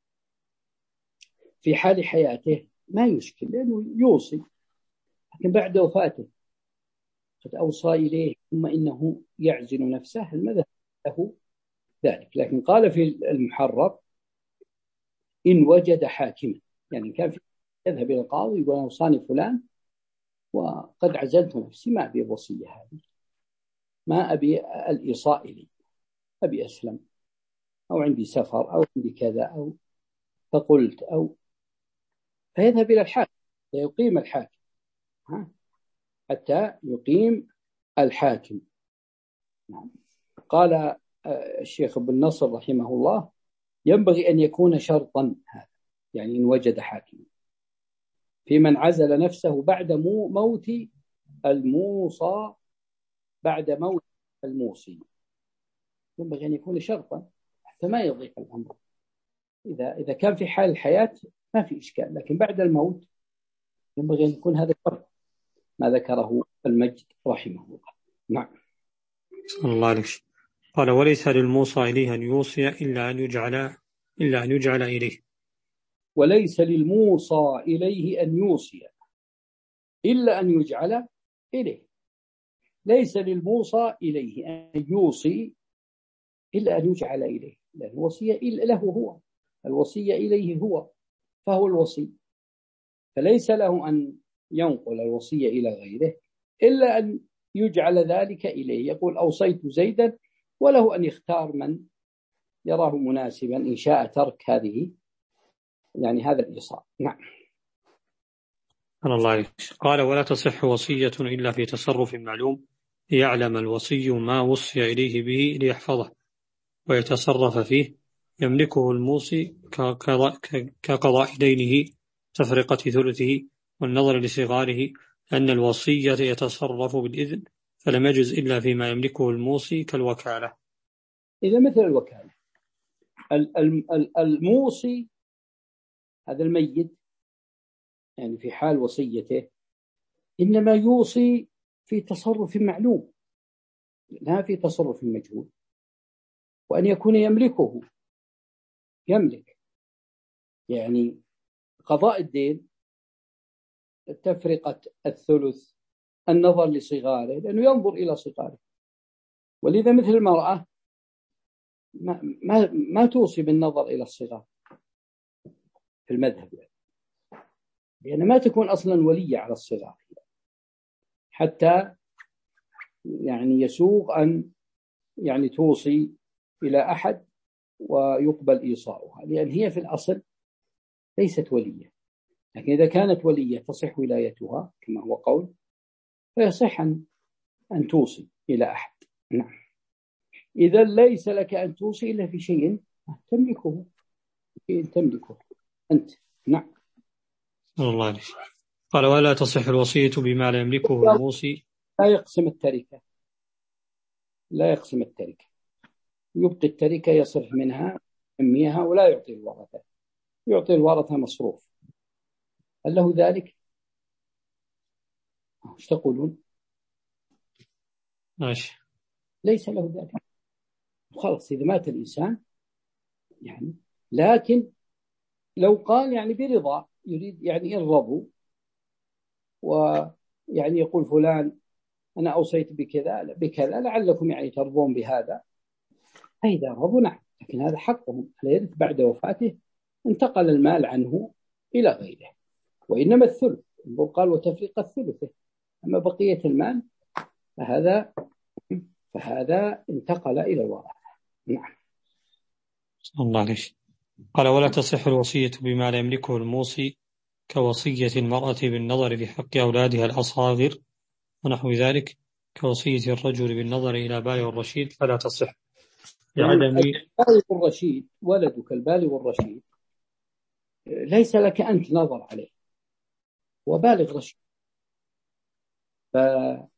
في حال حياته ما يشكل لأنه يوصي، لكن بعد وفاته قد أوصى إليه ثم إنه يعزل نفسه، المذهب له ذلك. لكن قال في المحرر إن وجد حاكما، يعني كان في يذهب إلى القاضي يقول أوصاني فلان وقد عزلت نفسي ما أبي الوصية هذه، ما أبي الإيصاء لي، أبي أسلم أو عندي سفر أو عندي كذا أو فقلت أو فيذهب إلى الحاكم فيقيم الحاكم ها حتى يقيم الحاكم. نعم. قال الشيخ ابن نصر رحمه الله ينبغي أن يكون شرطا هذا، يعني إن وجد حاكم في من عزل نفسه بعد موت الموصى، بعد موت الموصي ينبغي أن يكون شرطا حتى ما يضيق الأمر. إذا إذا كان في حال الحياة ما في إشكال، لكن بعد الموت ينبغي أن يكون هذا شرط ما ذكره المجد رحمه الله. نعم. صلى الله عليه. قال وليس للموصى إليه أن يوصي إلا أن يجعل إلا أن يجعل إليه. وليس للموصى إليه أن يوصي إلا أن يجعل إليه. ليس للموصى إليه أن يوصي إلا أن يجعل إليه، لأن الوصية له هو، الوصية إليه هو، فهو الوصي، فليس له أن ينقل الوصية إلى غيره إلا أن يجعل ذلك إليه. يقول أوصيت زيدا وله أن يختار من يراه مناسبا إن شاء ترك هذه يعني هذا الإيصاء. نعم. الله عليك. قال ولا تصح وصية إلا في تصرف معلوم يعلم الوصي ما وصي إليه به ليحفظه ويتصرف فيه، يملكه الموصي كقضاء دينه، تفرقة ثلثه، والنظر لصغاره، أن الوصية يتصرف بالإذن فلم يجز إلا فيما يملكه الموصي كالوكالة. إذا مثل الوكالة الموصي هذا الميت يعني في حال وصيته إنما يوصي في تصرف معلوم لا في تصرف مجهول، وأن يكون يملكه يملك يعني قضاء الدين، تفرقة الثلث، النظر لصغاره لأنه ينظر إلى صغاره. ولذا مثل المرأة ما, ما, ما توصي بالنظر إلى الصغار في المذهب يعني. لأن ما تكون أصلا ولية على الصغار حتى يعني يسوغ أن يعني توصي إلى أحد ويقبل إيصاؤها، لأن هي في الأصل ليست ولية. لكن إذا كانت ولية تصح ولايتها كما هو قول، فيصح أن توصي إلى أحد. نعم. إذا ليس لك أن توصي إلا في شيء تملكه، شيء تملكه أنت. نعم. الله عليك. قال ولا تصح الوصية بما لا يملكه الموصي. لا يقسم التركة، لا يقسم التركة، يبقي التركة يصرف منها يميها ولا يعطي الورثة، يعطي الورثة مصروف. هل له ذلك؟ ايش تقولون؟ ماشي. ليس له ذلك خلاص إذا مات الإنسان يعني. لكن لو قال يعني برضا، يريد يعني إن رضوا ويعني يقول فلان أنا أوصيت بكذا بكذا لعلكم يعني ترضون بهذا، فإذا رضوا نعم، لكن هذا حقهم لا يرث بعد وفاته، انتقل المال عنه إلى غيره. وإنما الثلث قال وتفريق الثلث، أما بقية المال فهذا فهذا انتقل إلى الورثة. نعم. الله عليك. قال ولا تصح الوصية بما لا يملكه الموصي كوصية المرأة بالنظر في حق أولادها الأصاغر ونحو ذلك، كوصية الرجل بالنظر إلى بالغ الرشيد فلا تصح لعدم. البالغ الرشيد ولدك البالغ الرشيد ليس لك أنت نظر عليه، وبالغ رشيد، فعلى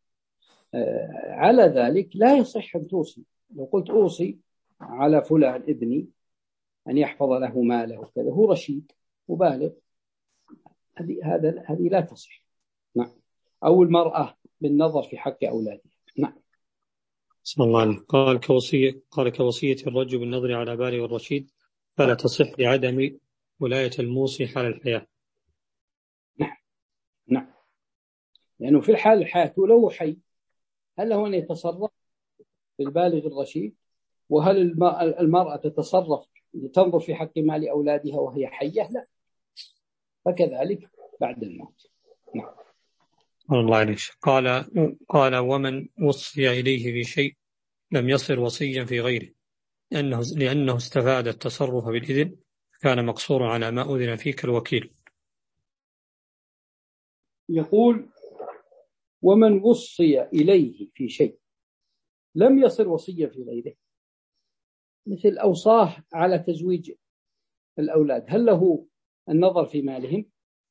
ذلك لا يصح أن توصي. لو قلت أوصي على فلان ابني أن يحفظ له ماله وكذا، هو رشيد وبالغ، هذه هذا هذه لا تصح. نعم. أو المرأة بالنظر في حق أولادها. نعم. بسم الله. قال كوصية قال كوصية الرجل بالنظر على بالغ الرشيد فلا تصح لعدم ولاية الموصي حال الحياة. نعم. نعم. لأنه في الحال الحياة ولو حي هل له أن يتصرف بالبالغ الرشيد؟ وهل المرأة تتصرف تنظر في حق مال أولادها وهي حية؟ لا. فكذلك بعد الموت. نعم. الله عليك. قال قال ومن وصي إليه في شيء لم يصر وصيا في غيره لأنه, لأنه استفاد التصرف بالإذن كان مقصورا على ما أذن فيه كالوكيل. يقول ومن وصي إليه في شيء لم يصر وصيا في غيره، مثل أوصاه على تزويج الأولاد، هل له النظر في مالهم؟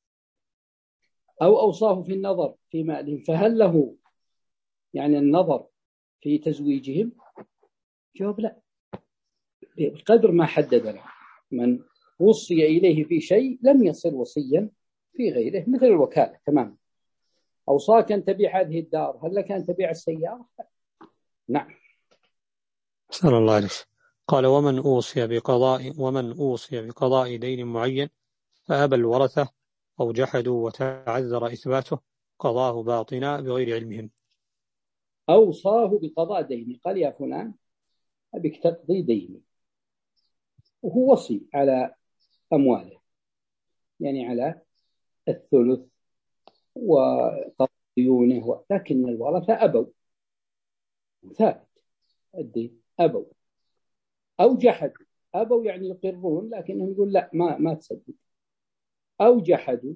أو أوصاه في النظر في مالهم، فهل له يعني النظر في تزويجهم؟ جواب لا، بقدر ما حدد له. من وصي إليه في شيء لم يصل وصيا في غيره، مثل الوكالة تماما. أوصاك أن تبيع هذه الدار، هل لك أن تبيع السيارة؟ نعم. صلى الله عليه. قال ومن أوصي بقضاء ومن أوصي بقضاء دين معين فأبى الورثة أو جحدوا وتعذر إثباته قضاه باطنا بغير علمهم. أوصاه بقضاء ديني، قال يا فلان أبيك تقضي ديني، وهو وصي على أمواله يعني على الثلث وقضاء ديونه، لكن الورثة أبوا، ثابت الدين أبوا أو جحدوا. أبوا يعني يقرون لكنهم يقول لا ما ما تسدد، أو جحدوا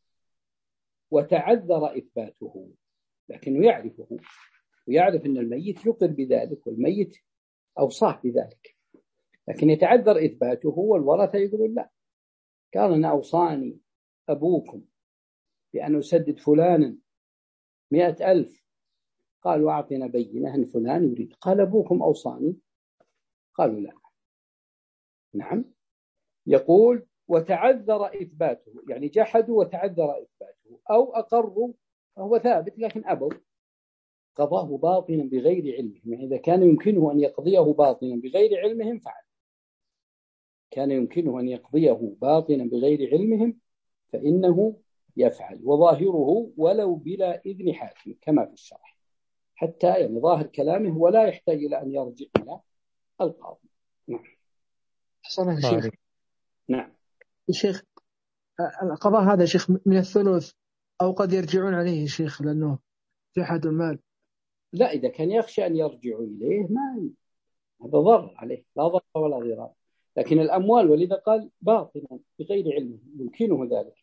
وتعذر إثباته، لكنه يعرفه ويعرف أن الميت يقر بذلك والميت أوصاه بذلك، لكن يتعذر إثباته والورثة يقولون لا، قال أنا أوصاني أبوكم بأن أسدد فلانا مئة ألف، قالوا أعطنا بينة أن فلان يريد، قال أبوكم أوصاني، قالوا لا، نعم. يقول وتعذر إثباته، يعني جحدوا وتعذر إثباته، أو أقروا فهو ثابت لكن أبوا، قضاه باطنا بغير علمهم. يعني إذا كان يمكنه أن يقضيه باطنا بغير علمهم فعل، كان يمكنه أن يقضيه باطنا بغير علمهم فإنه يفعل، وظاهره ولو بلا إذن حاكم كما في الشرح، حتى يعني ظاهر كلامه ولا يحتاج إلى أن يرجع إلى القاضي. نعم. حسنا يا شيخ. نعم. الشيخ القضاء هذا شيخ من الثلث أو قد يرجعون عليه يا شيخ لأنه جحد المال؟ لا، إذا كان يخشى أن يرجعوا إليه ما هذا ضر عليه، لا ضر ولا ضرار. لكن الأموال ولذا قال باطنا بغير علمه، يمكنه ذلك،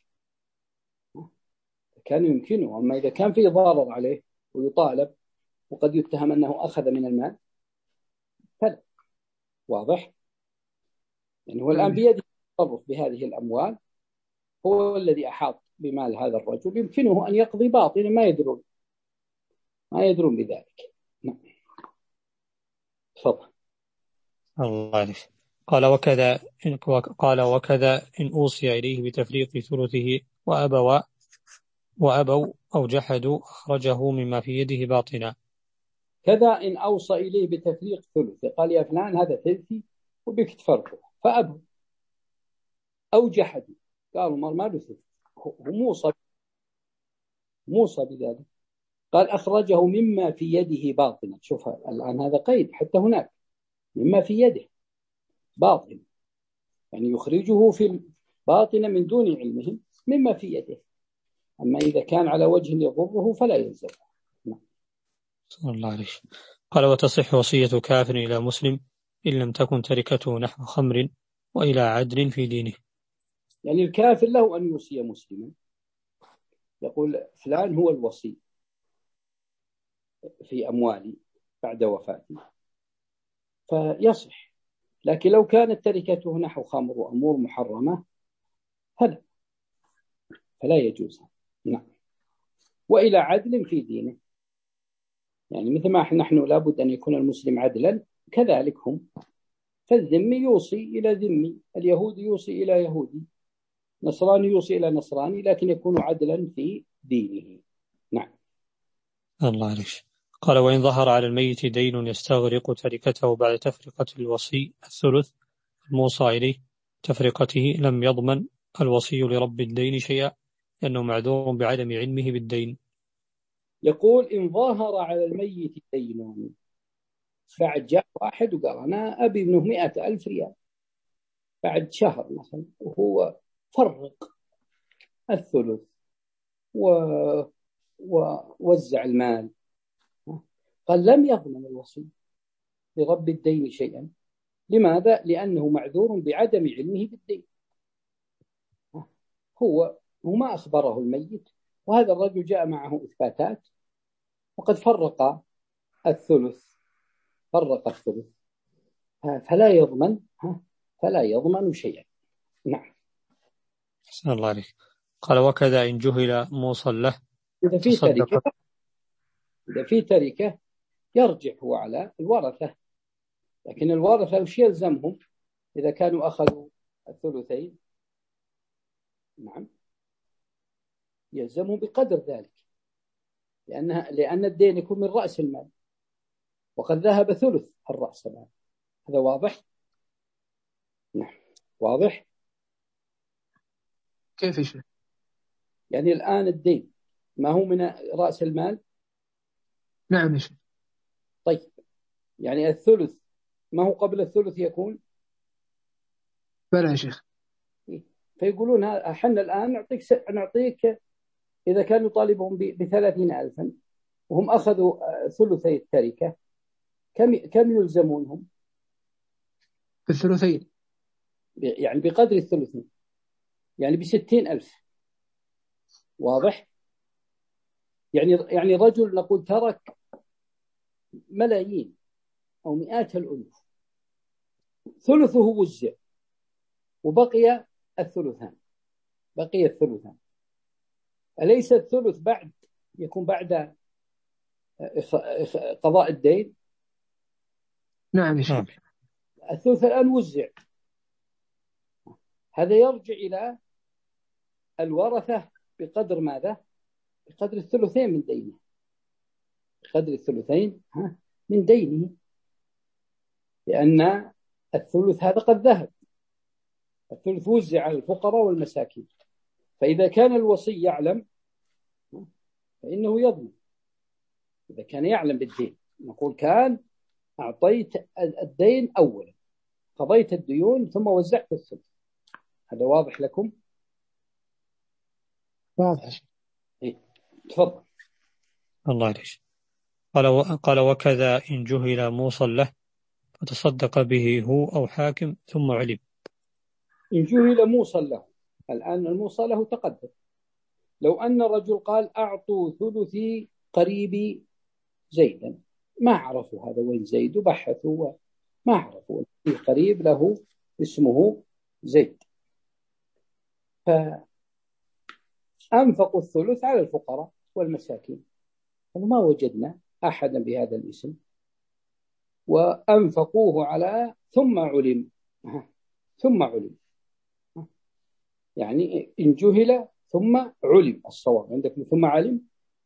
كان يمكنه. أما إذا كان فيه ضرر عليه ويطالب وقد يتهم أنه أخذ من المال فلا. واضح؟ يعني هو الآن بيده التصرف بهذه الأموال، هو الذي أحاط بمال هذا الرجل، يمكنه أن يقضي باطلا، ما يدرون ما يدرون بذلك. نعم. تفضل. الله عليك. قال وكذا إن قال وكذا إن أوصي إليه بتفريق ثلثه وأبوا وأبوا أو جحدوا أخرجه مما في يده باطنا. كذا إن أوصى إليه بتفريق ثلثه، قال يا فلان هذا ثلثي وبك تفرقه، فأبوا أو جحدوا، قالوا ما له ثلث، هو موصى موصى بذلك، قال أخرجه مما في يده باطنا. شوف الآن هذا قيد حتى هناك، مما في يده باطن، يعني يخرجه في باطنا من دون علمهم مما في يده. أما إذا كان على وجه يضره فلا يلزم. صلى الله عليه. قال وتصح وصية كافر إلى مسلم إن لم تكن تركته نحو خمر وإلى عدل في دينه. يعني الكافر له أن يوصي مسلما، يقول فلان هو الوصي في أموالي بعد وفاتي، فيصح. لكن لو كانت تركته نحو خمر وأمور محرمة هذا فلا يجوز. نعم. وإلى عدل في دينه، يعني مثل ما نحن لابد أن يكون المسلم عدلا، كذلك هم، فالذمي يوصي إلى ذمي، اليهودي يوصي إلى يهودي، نصراني يوصي إلى نصراني، لكن يكون عدلا في دينه. نعم. الله عليك. قال وإن ظهر على الميت دين يستغرق تركته بعد تفرقة الوصي الثلث الموصى إليه تفرقته لم يضمن الوصي لرب الدين شيئا لأنه معذور بعدم علمه بالدين. يقول إن ظهر على الميت دين، بعد جاء واحد وقال أنا أبي ابنه مئة ألف ريال بعد شهر مثلا، وهو فرق الثلث ووزع المال، قال لم يضمن الوصي لرب الدين شيئا. لماذا؟ لأنه معذور بعدم علمه بالدين، هو وما أخبره الميت، وهذا الرجل جاء معه إثباتات وقد فرق الثلث فرق الثلث فلا يضمن فلا يضمن شيئا. نعم. أحسن الله عليك. قال وكذا إن جهل موصل له إذا في تركة إذا في تركة يرجع هو على الورثة، لكن الورثة وش يلزمهم إذا كانوا أخذوا الثلثين؟ نعم، يلزمهم بقدر ذلك، لأنها لأن الدين يكون من رأس المال وقد ذهب ثلث الرأس المال. هذا واضح؟ نعم واضح. كيف يا شيخ؟ يعني الآن الدين ما هو من رأس المال؟ نعم يا شيخ. طيب يعني الثلث ما هو قبل الثلث يكون؟ بلى يا شيخ. فيقولون احنا الآن نعطيك س... نعطيك إذا كانوا يطالبهم بثلاثين ألفا وهم أخذوا ثلثي التركة، كم كم يلزمونهم؟ بالثلثين، يعني بقدر الثلثين، يعني بستين ألف. واضح؟ يعني يعني رجل نقول ترك ملايين أو مئات الألوف، ثلثه وزع وبقي الثلثان بقي الثلثان أليس الثلث بعد يكون بعد قضاء الدين؟ نعم يا شيخ. الثلث الآن وزع هذا يرجع إلى الورثة بقدر ماذا؟ بقدر الثلثين من دينه، بقدر الثلثين من دينه، لأن الثلث هذا قد ذهب، الثلث وزع على الفقراء والمساكين، فإذا كان الوصي يعلم فإنه يضمن. إذا كان يعلم بالدين، نقول كان أعطيت الدين أولا، قضيت الديون ثم وزعت الثلث. هذا واضح لكم؟ واضح. إيه. تفضل. الله عليك. قال و... قال وكذا إن جهل موصى له فتصدق به هو أو حاكم ثم علم. إن جهل موصى له، الآن الموصى له تقدم. لو أن الرجل قال أعطوا ثلثي قريبي زيدا، ما عرفوا هذا وين زيد، وبحثوا ما عرفوا قريب له اسمه زيد، فأنفقوا الثلث على الفقراء والمساكين، ما وجدنا أحدا بهذا الاسم وأنفقوه على ثم علم ثم علم يعني إن جهل ثم علم، الصواب عندك ثم علم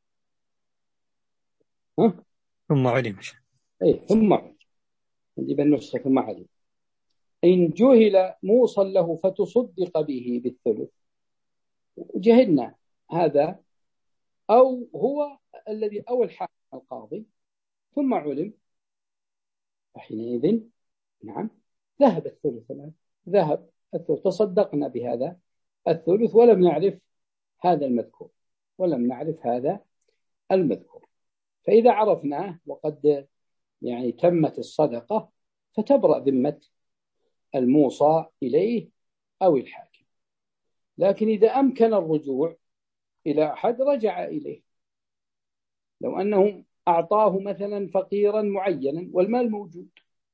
ها؟ ثم علم أي ثم علم، عندي بالنسخة ثم علم. إن جهل موصى له فتصدق به بالثلث، جهلنا هذا أو هو الذي أو الحاكم القاضي ثم علم، فحينئذ نعم ذهب الثلث، ذهب الثلث، تصدقنا بهذا الثلث ولم نعرف هذا المذكور ولم نعرف هذا المذكور. فإذا عرفناه وقد يعني تمت الصدقة فتبرأ ذمة الموصى إليه أو الحاكم. لكن إذا أمكن الرجوع إلى أحد رجع إليه. لو أنه أعطاه مثلا فقيرا معينا والمال موجود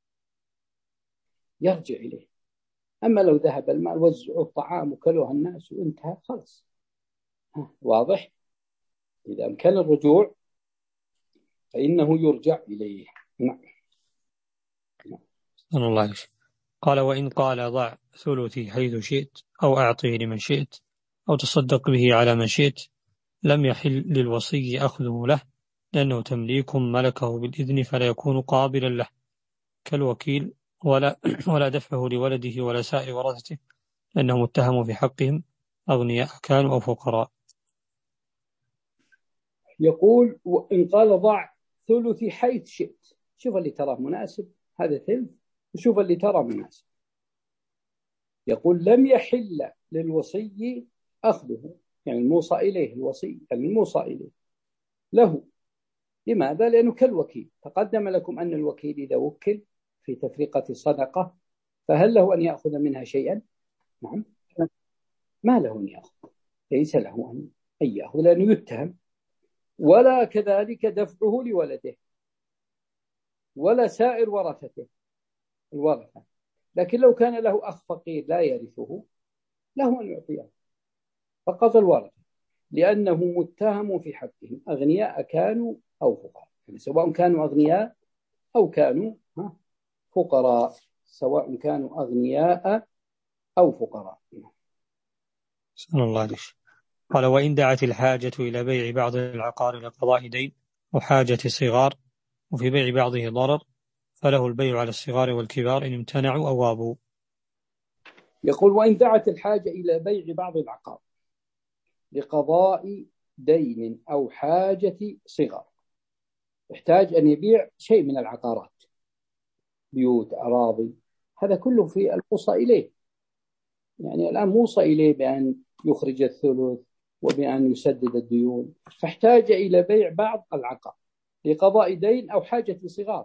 يرجع إليه، أما لو ذهب المال وزعوه طعام وكلوه الناس وانتهى خلص. واضح؟ إذا أمكن الرجوع فإنه يرجع إليه. نعم. أنا الله عليك. قال وإن قال ضع ثلثي حيث شئت أو أعطيه لمن شئت أو تصدق به على من شئت لم يحل للوصي أخذه له، لأنه تمليك ملكه بالإذن فلا يكون قابلا له كالوكيل، ولا, ولا دفعه لولده ولا سائر ورثته، لأنه متهم في حقهم أغنياء كانوا أو فقراء. يقول وإن قال ضع ثلثي حيث شئت، شوف اللي تراه مناسب، هذا ثلث، وشوف اللي ترى مناسب. يقول لم يحل للوصي أخذه، يعني الموصى إليه، الوصي يعني الموصى إليه له. لماذا؟ لأنه كالوكيل. تقدم لكم أن الوكيل إذا وكل في تفرقة الصدقة فهل له أن يأخذ منها شيئا؟ نعم، ما له أن يأخذ، ليس له أن يأخذ لأنه يتهم، ولا كذلك دفعه لولده ولا سائر ورثته الورثة. لكن لو كان له أخ فقير لا يرثه له أن يعطيه فقط الورثة، لأنه متهم في حقهم أغنياء كانوا أو فقراء، يعني سواء كانوا أغنياء أو كانوا فقراء، سواء كانوا أغنياء أو فقراء. سأل الله عليك. قال وإن دعت الحاجة إلى بيع بعض العقار لقضاء دين أو حاجة صغار وفي بيع بعضه ضرر فله البيع على الصغار والكبار إن امتنعوا أو وابوا. يقول وإن دعت الحاجة إلى بيع بعض العقار لقضاء دين أو حاجة صغار، يحتاج أن يبيع شيء من العقارات، بيوت، أراضي، هذا كله في الموصى إليه. يعني الآن موصى إليه بأن يخرج الثلث وبأن يسدد الديون، فاحتاج إلى بيع بعض العقار لقضاء دين أو حاجة صغار،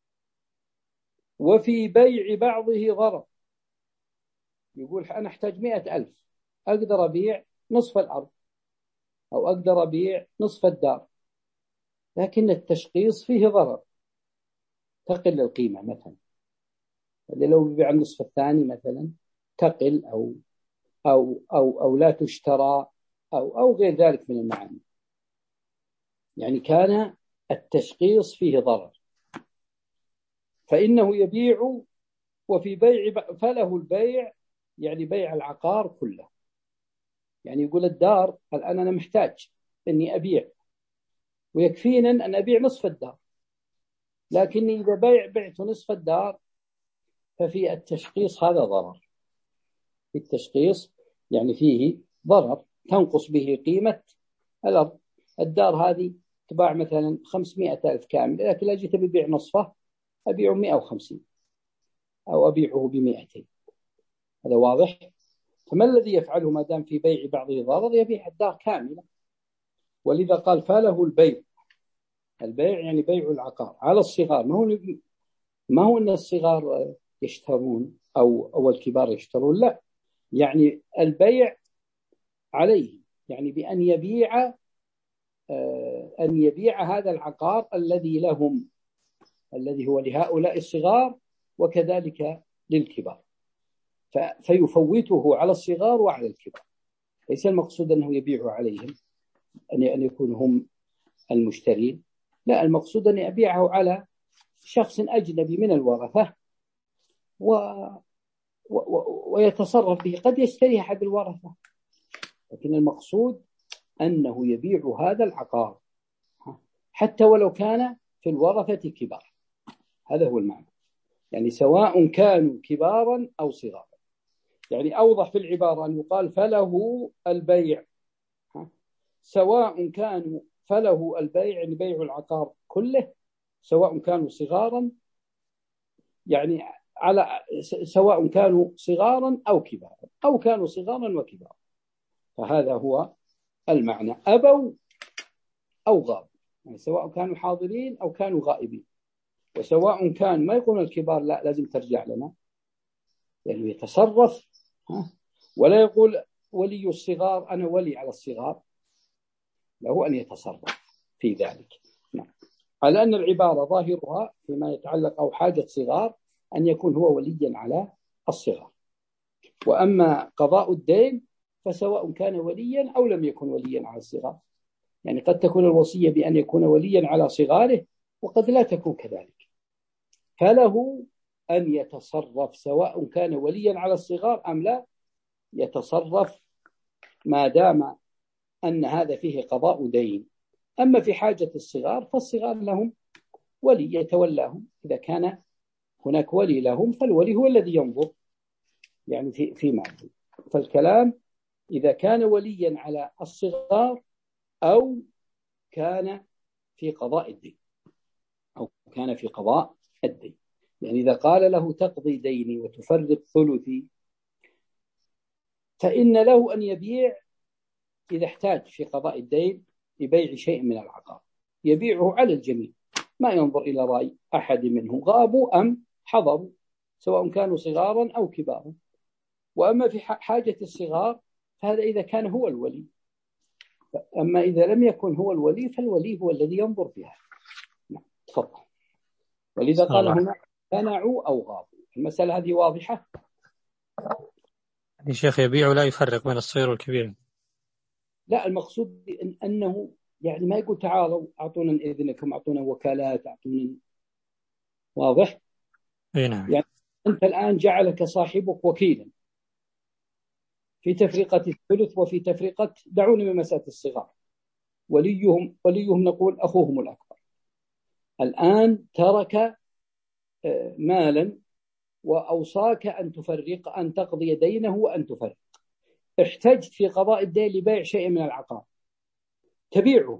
وفي بيع بعضه ضرر. يقول أنا أحتاج مئة ألف، أقدر أبيع نصف الأرض أو أقدر أبيع نصف الدار، لكن التشخيص فيه ضرر، تقل القيمة مثلا، لو بيع النصف الثاني مثلا تقل أو أو أو أو لا تشترى أو أو غير ذلك من المعاني. يعني كان التشخيص فيه ضرر، فإنه يبيع وفي بيع فله البيع يعني بيع العقار كله. يعني يقول الدار الآن أنا محتاج أني أبيع، ويكفينا أن أبيع نصف الدار، لكني إذا بيع بعت نصف الدار ففي التشخيص هذا ضرر. في التشخيص يعني فيه ضرر، تنقص به قيمة الأرض. الدار هذه تباع مثلا خمسمائة ألف كامل، لكن لو جيت ببيع نصفه أبيعه مئة وخمسين أو أبيعه بمئتين. هذا واضح. فما الذي يفعله ما دام في بيع بعضه ضرر؟ يبيع الدار كاملة. ولذا قال فله البيع. البيع يعني بيع العقار على الصغار. ما هو ما هو أن الصغار يشترون أو أو الكبار يشترون، لا، يعني البيع عليه، يعني بأن يبيع أن يبيع هذا العقار الذي لهم، الذي هو لهؤلاء الصغار وكذلك للكبار، فيفوته على الصغار وعلى الكبار. ليس المقصود أنه يبيع عليهم، أن يكونوا هم المشترين، لا، المقصود أن يبيعه على شخص أجنبي من الورثة و... و... ويتصرف به. قد يشتري أحد الورثة، لكن المقصود أنه يبيع هذا العقار حتى ولو كان في الورثة كبار. هذا هو المعنى، يعني سواء كانوا كبارا أو صغارا. يعني أوضح في العبارة أن يقال فله البيع، سواء كانوا فله البيع، يعني بيع العقار كله، سواء كانوا صغارا، يعني على سواء كانوا صغارا أو كبارا، أو كانوا صغارا وكبارا. فهذا هو المعنى، أبوا أو غابوا، يعني سواء كانوا حاضرين أو كانوا غائبين. وسواء كان ما يقولون الكبار لا لازم ترجع لنا، يعني يتصرف، ولا يقول ولي الصغار أنا ولي على الصغار، له أن يتصرف في ذلك. نعم. على أن العبارة ظاهرها فيما يتعلق أو حاجة صغار أن يكون هو وليا على الصغار. وأما قضاء الدين فسواء كان وليا أو لم يكن وليا على الصغار، يعني قد تكون الوصية بأن يكون وليا على صغاره وقد لا تكون كذلك، فله أن يتصرف سواء كان وليا على الصغار أم لا، يتصرف ما دام أن هذا فيه قضاء دين. أما في حاجة الصغار فالصغار لهم ولي يتولاهم، إذا كان هناك ولي لهم فالولي هو الذي ينظر يعني في في ماله. فالكلام إذا كان وليا على الصغار أو كان في قضاء الدين، أو كان في قضاء الدين. يعني إذا قال له تقضي ديني وتفرق ثلثي، فإن له أن يبيع إذا احتاج في قضاء الدين لبيع شيء من العقار، يبيعه على الجميع، ما ينظر إلى رأي أحد منهم غابوا أم حضروا، سواء كانوا صغارا أو كبارا. وأما في حاجة الصغار فهذا إذا كان هو الولي، أما إذا لم يكن هو الولي فالولي هو الذي ينظر فيها. تفضل. ولذا قال هنا منعوا أو غابوا. المسألة هذه واضحة. يا شيخ يبيع لا يفرق بين الصغير والكبير. لا، المقصود إن أنه يعني ما يقول تعالوا أعطونا إذنكم، أعطونا وكالات، أعطونا. واضح؟ نعم. يعني أنت الآن جعلك صاحبك وكيلا في تفرقة الثلث وفي تفرقة، دعوني من مسألة الصغار، وليهم وليهم نقول أخوهم الأكبر، الآن ترك مالا وأوصاك أن تفرق، أن تقضي دينه وأن تفرق. احتجت في قضاء الدين لبيع شيء من العقار، تبيعه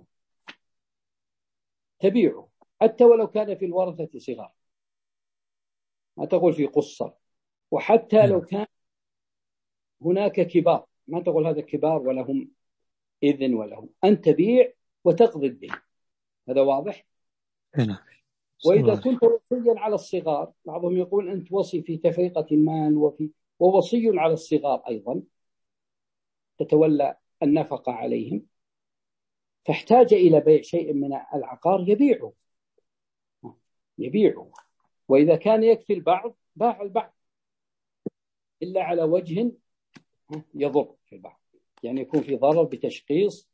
تبيعه حتى ولو كان في الورثة صغار، ما تقول في قصر. وحتى لو كان هناك كبار ما تقول هذا كبار ولهم إذن ولهم، أن تبيع وتقضي الدين. هذا واضح؟ نعم. وإذا كنت وصيا على الصغار، بعضهم يقول أنت وصي في تفرقة المال وفي ووصي على الصغار أيضا، تتولى النفقة عليهم، فاحتاج إلى بيع شيء من العقار يبيعه يبيعه وإذا كان يكفي البعض باع البعض، إلا على وجه يضر في البعض، يعني يكون في ضرر بتشخيص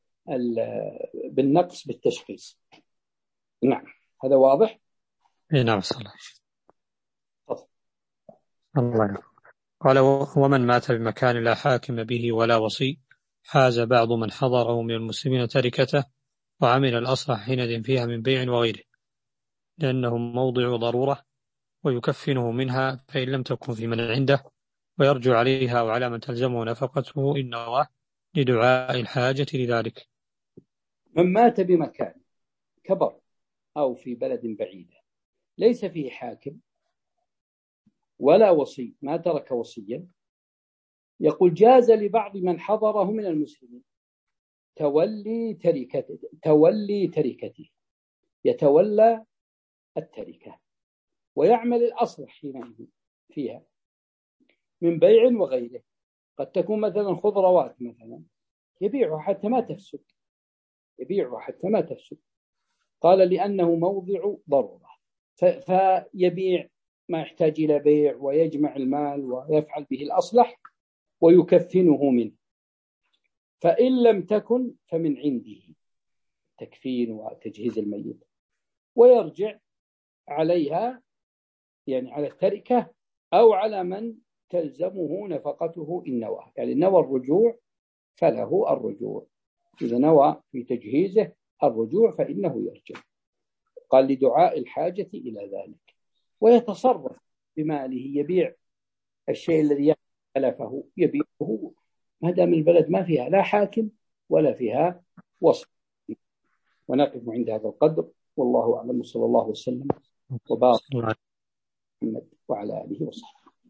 بالنقص بالتشخيص. نعم، هذا واضح؟ نعم. صلى الله عليه وسلم. قال ومن مات بمكان لا حاكم به ولا وصي حاز بعض من حضره من المسلمين تركته وعمل الأصلح حينئذ فيها من بيع وغيره لأنه موضع ضرورة ويكفنه منها فإن لم تكن في من عنده ويرجع عليها وعلى من تلزمه نفقته إن نواه لدعاء الحاجة لذلك. من مات بمكان كبر أو في بلد بعيدة ليس فيه حاكم ولا وصي، ما ترك وصيا، يقول جاز لبعض من حضره من المسلمين تولي تركته تولي تركته يتولى التركة ويعمل الأصلح حينئذ فيها من بيع وغيره. قد تكون مثلا خضروات مثلا يبيعها حتى ما تفسد يبيعها حتى ما تفسد قال لأنه موضع ضرورة فيبيع ما يحتاج إلى بيع ويجمع المال ويفعل به الأصلح ويكفنه منه. فإن لم تكن فمن عنده تكفين وتجهيز الميت ويرجع عليها يعني على التركة أو على من تلزمه نفقته إن نوى، يعني نوى الرجوع فله الرجوع، إذا نوى في تجهيزه الرجوع فإنه يرجع. قال لدعاء الحاجة إلى ذلك ويتصرف بماله يبيع الشيء الذي يخلفه يبيعه ما دام البلد ما فيها لا حاكم ولا فيها وصف. ونقف عند هذا القدر والله أعلم، صلى الله وسلم وبارك على محمد وعلى آله وصحبه.